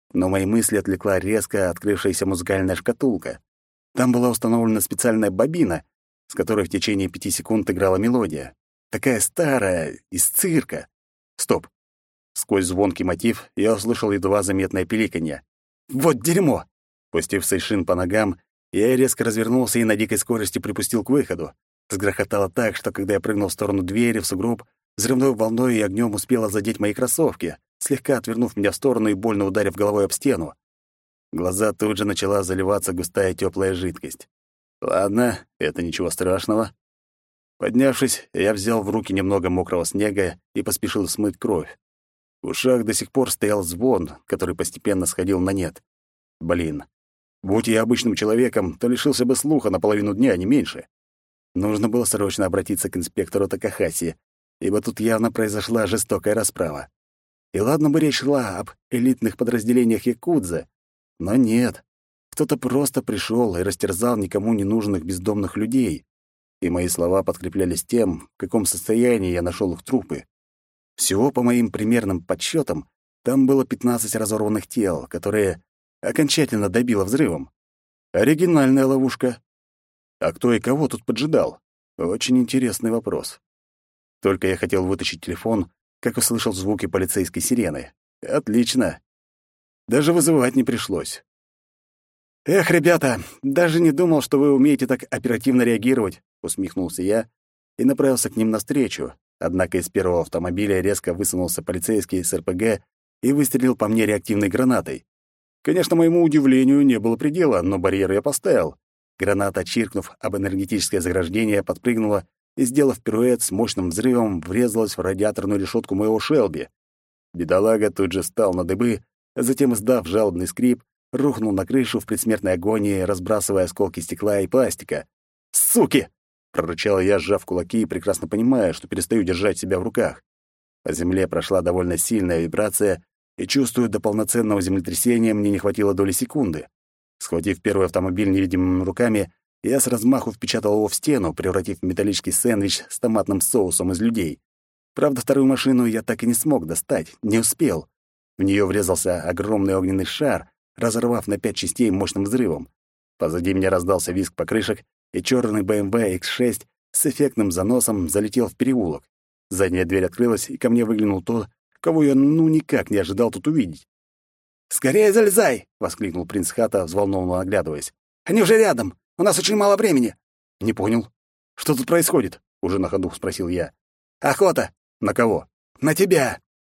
Но мои мысли отвлекла резко открывшаяся музыкальная шкатулка. Там была установлена специальная бобина, с которой в течение 5 секунд играла мелодия. Такая старая, из цирка. Стоп. Сквозь звонкий мотив я услышал едва заметное пиликанье. Вот дерьмо! Пустив сейшин по ногам, я резко развернулся и на дикой скорости припустил к выходу. Сгрохотало так, что когда я прыгнул в сторону двери в сугроб, взрывной волной и огнем успела задеть мои кроссовки, слегка отвернув меня в сторону и больно ударив головой об стену. Глаза тут же начала заливаться густая теплая жидкость. Ладно, это ничего страшного. Поднявшись, я взял в руки немного мокрого снега и поспешил смыть кровь. В ушах до сих пор стоял звон, который постепенно сходил на нет. Блин, будь я обычным человеком, то лишился бы слуха на половину дня, не меньше. Нужно было срочно обратиться к инспектору Такахаси, ибо тут явно произошла жестокая расправа. И ладно бы речь шла об элитных подразделениях якудза, но нет. Кто-то просто пришел и растерзал никому не нужных бездомных людей. И мои слова подкреплялись тем, в каком состоянии я нашел их трупы. Всего, по моим примерным подсчетам, там было 15 разорванных тел, которые окончательно добило взрывом. Оригинальная ловушка. А кто и кого тут поджидал? Очень интересный вопрос. Только я хотел вытащить телефон, как услышал звуки полицейской сирены. Отлично. Даже вызывать не пришлось. «Эх, ребята, даже не думал, что вы умеете так оперативно реагировать», — усмехнулся я и направился к ним навстречу. Однако из первого автомобиля резко высунулся полицейский с РПГ и выстрелил по мне реактивной гранатой. Конечно, моему удивлению не было предела, но барьер я поставил. Граната, чиркнув об энергетическое заграждение, подпрыгнула и, сделав пируэт с мощным взрывом, врезалась в радиаторную решетку моего Шелби. Бедолага тут же встал на дыбы, а затем, издав жалобный скрип, рухнул на крышу в предсмертной агонии, разбрасывая осколки стекла и пластика. «Суки!» — прорычал я, сжав кулаки, прекрасно понимая, что перестаю держать себя в руках. По земле прошла довольно сильная вибрация, и, чувствуя, до полноценного землетрясения мне не хватило доли секунды. Схватив первый автомобиль невидимыми руками, я с размаху впечатал его в стену, превратив в металлический сэндвич с томатным соусом из людей. Правда, вторую машину я так и не смог достать, не успел. В нее врезался огромный огненный шар, разорвав на 5 частей мощным взрывом. Позади меня раздался визг покрышек, и черный BMW X6 с эффектным заносом залетел в переулок. Задняя дверь открылась, и ко мне выглянул тот, кого я никак не ожидал тут увидеть. «Скорее залезай!» — воскликнул принц Хата, взволнованно оглядываясь. «Они уже рядом! У нас очень мало времени!» «Не понял. Что тут происходит?» — уже на ходу спросил я. «Охота!» «На кого?» «На тебя!»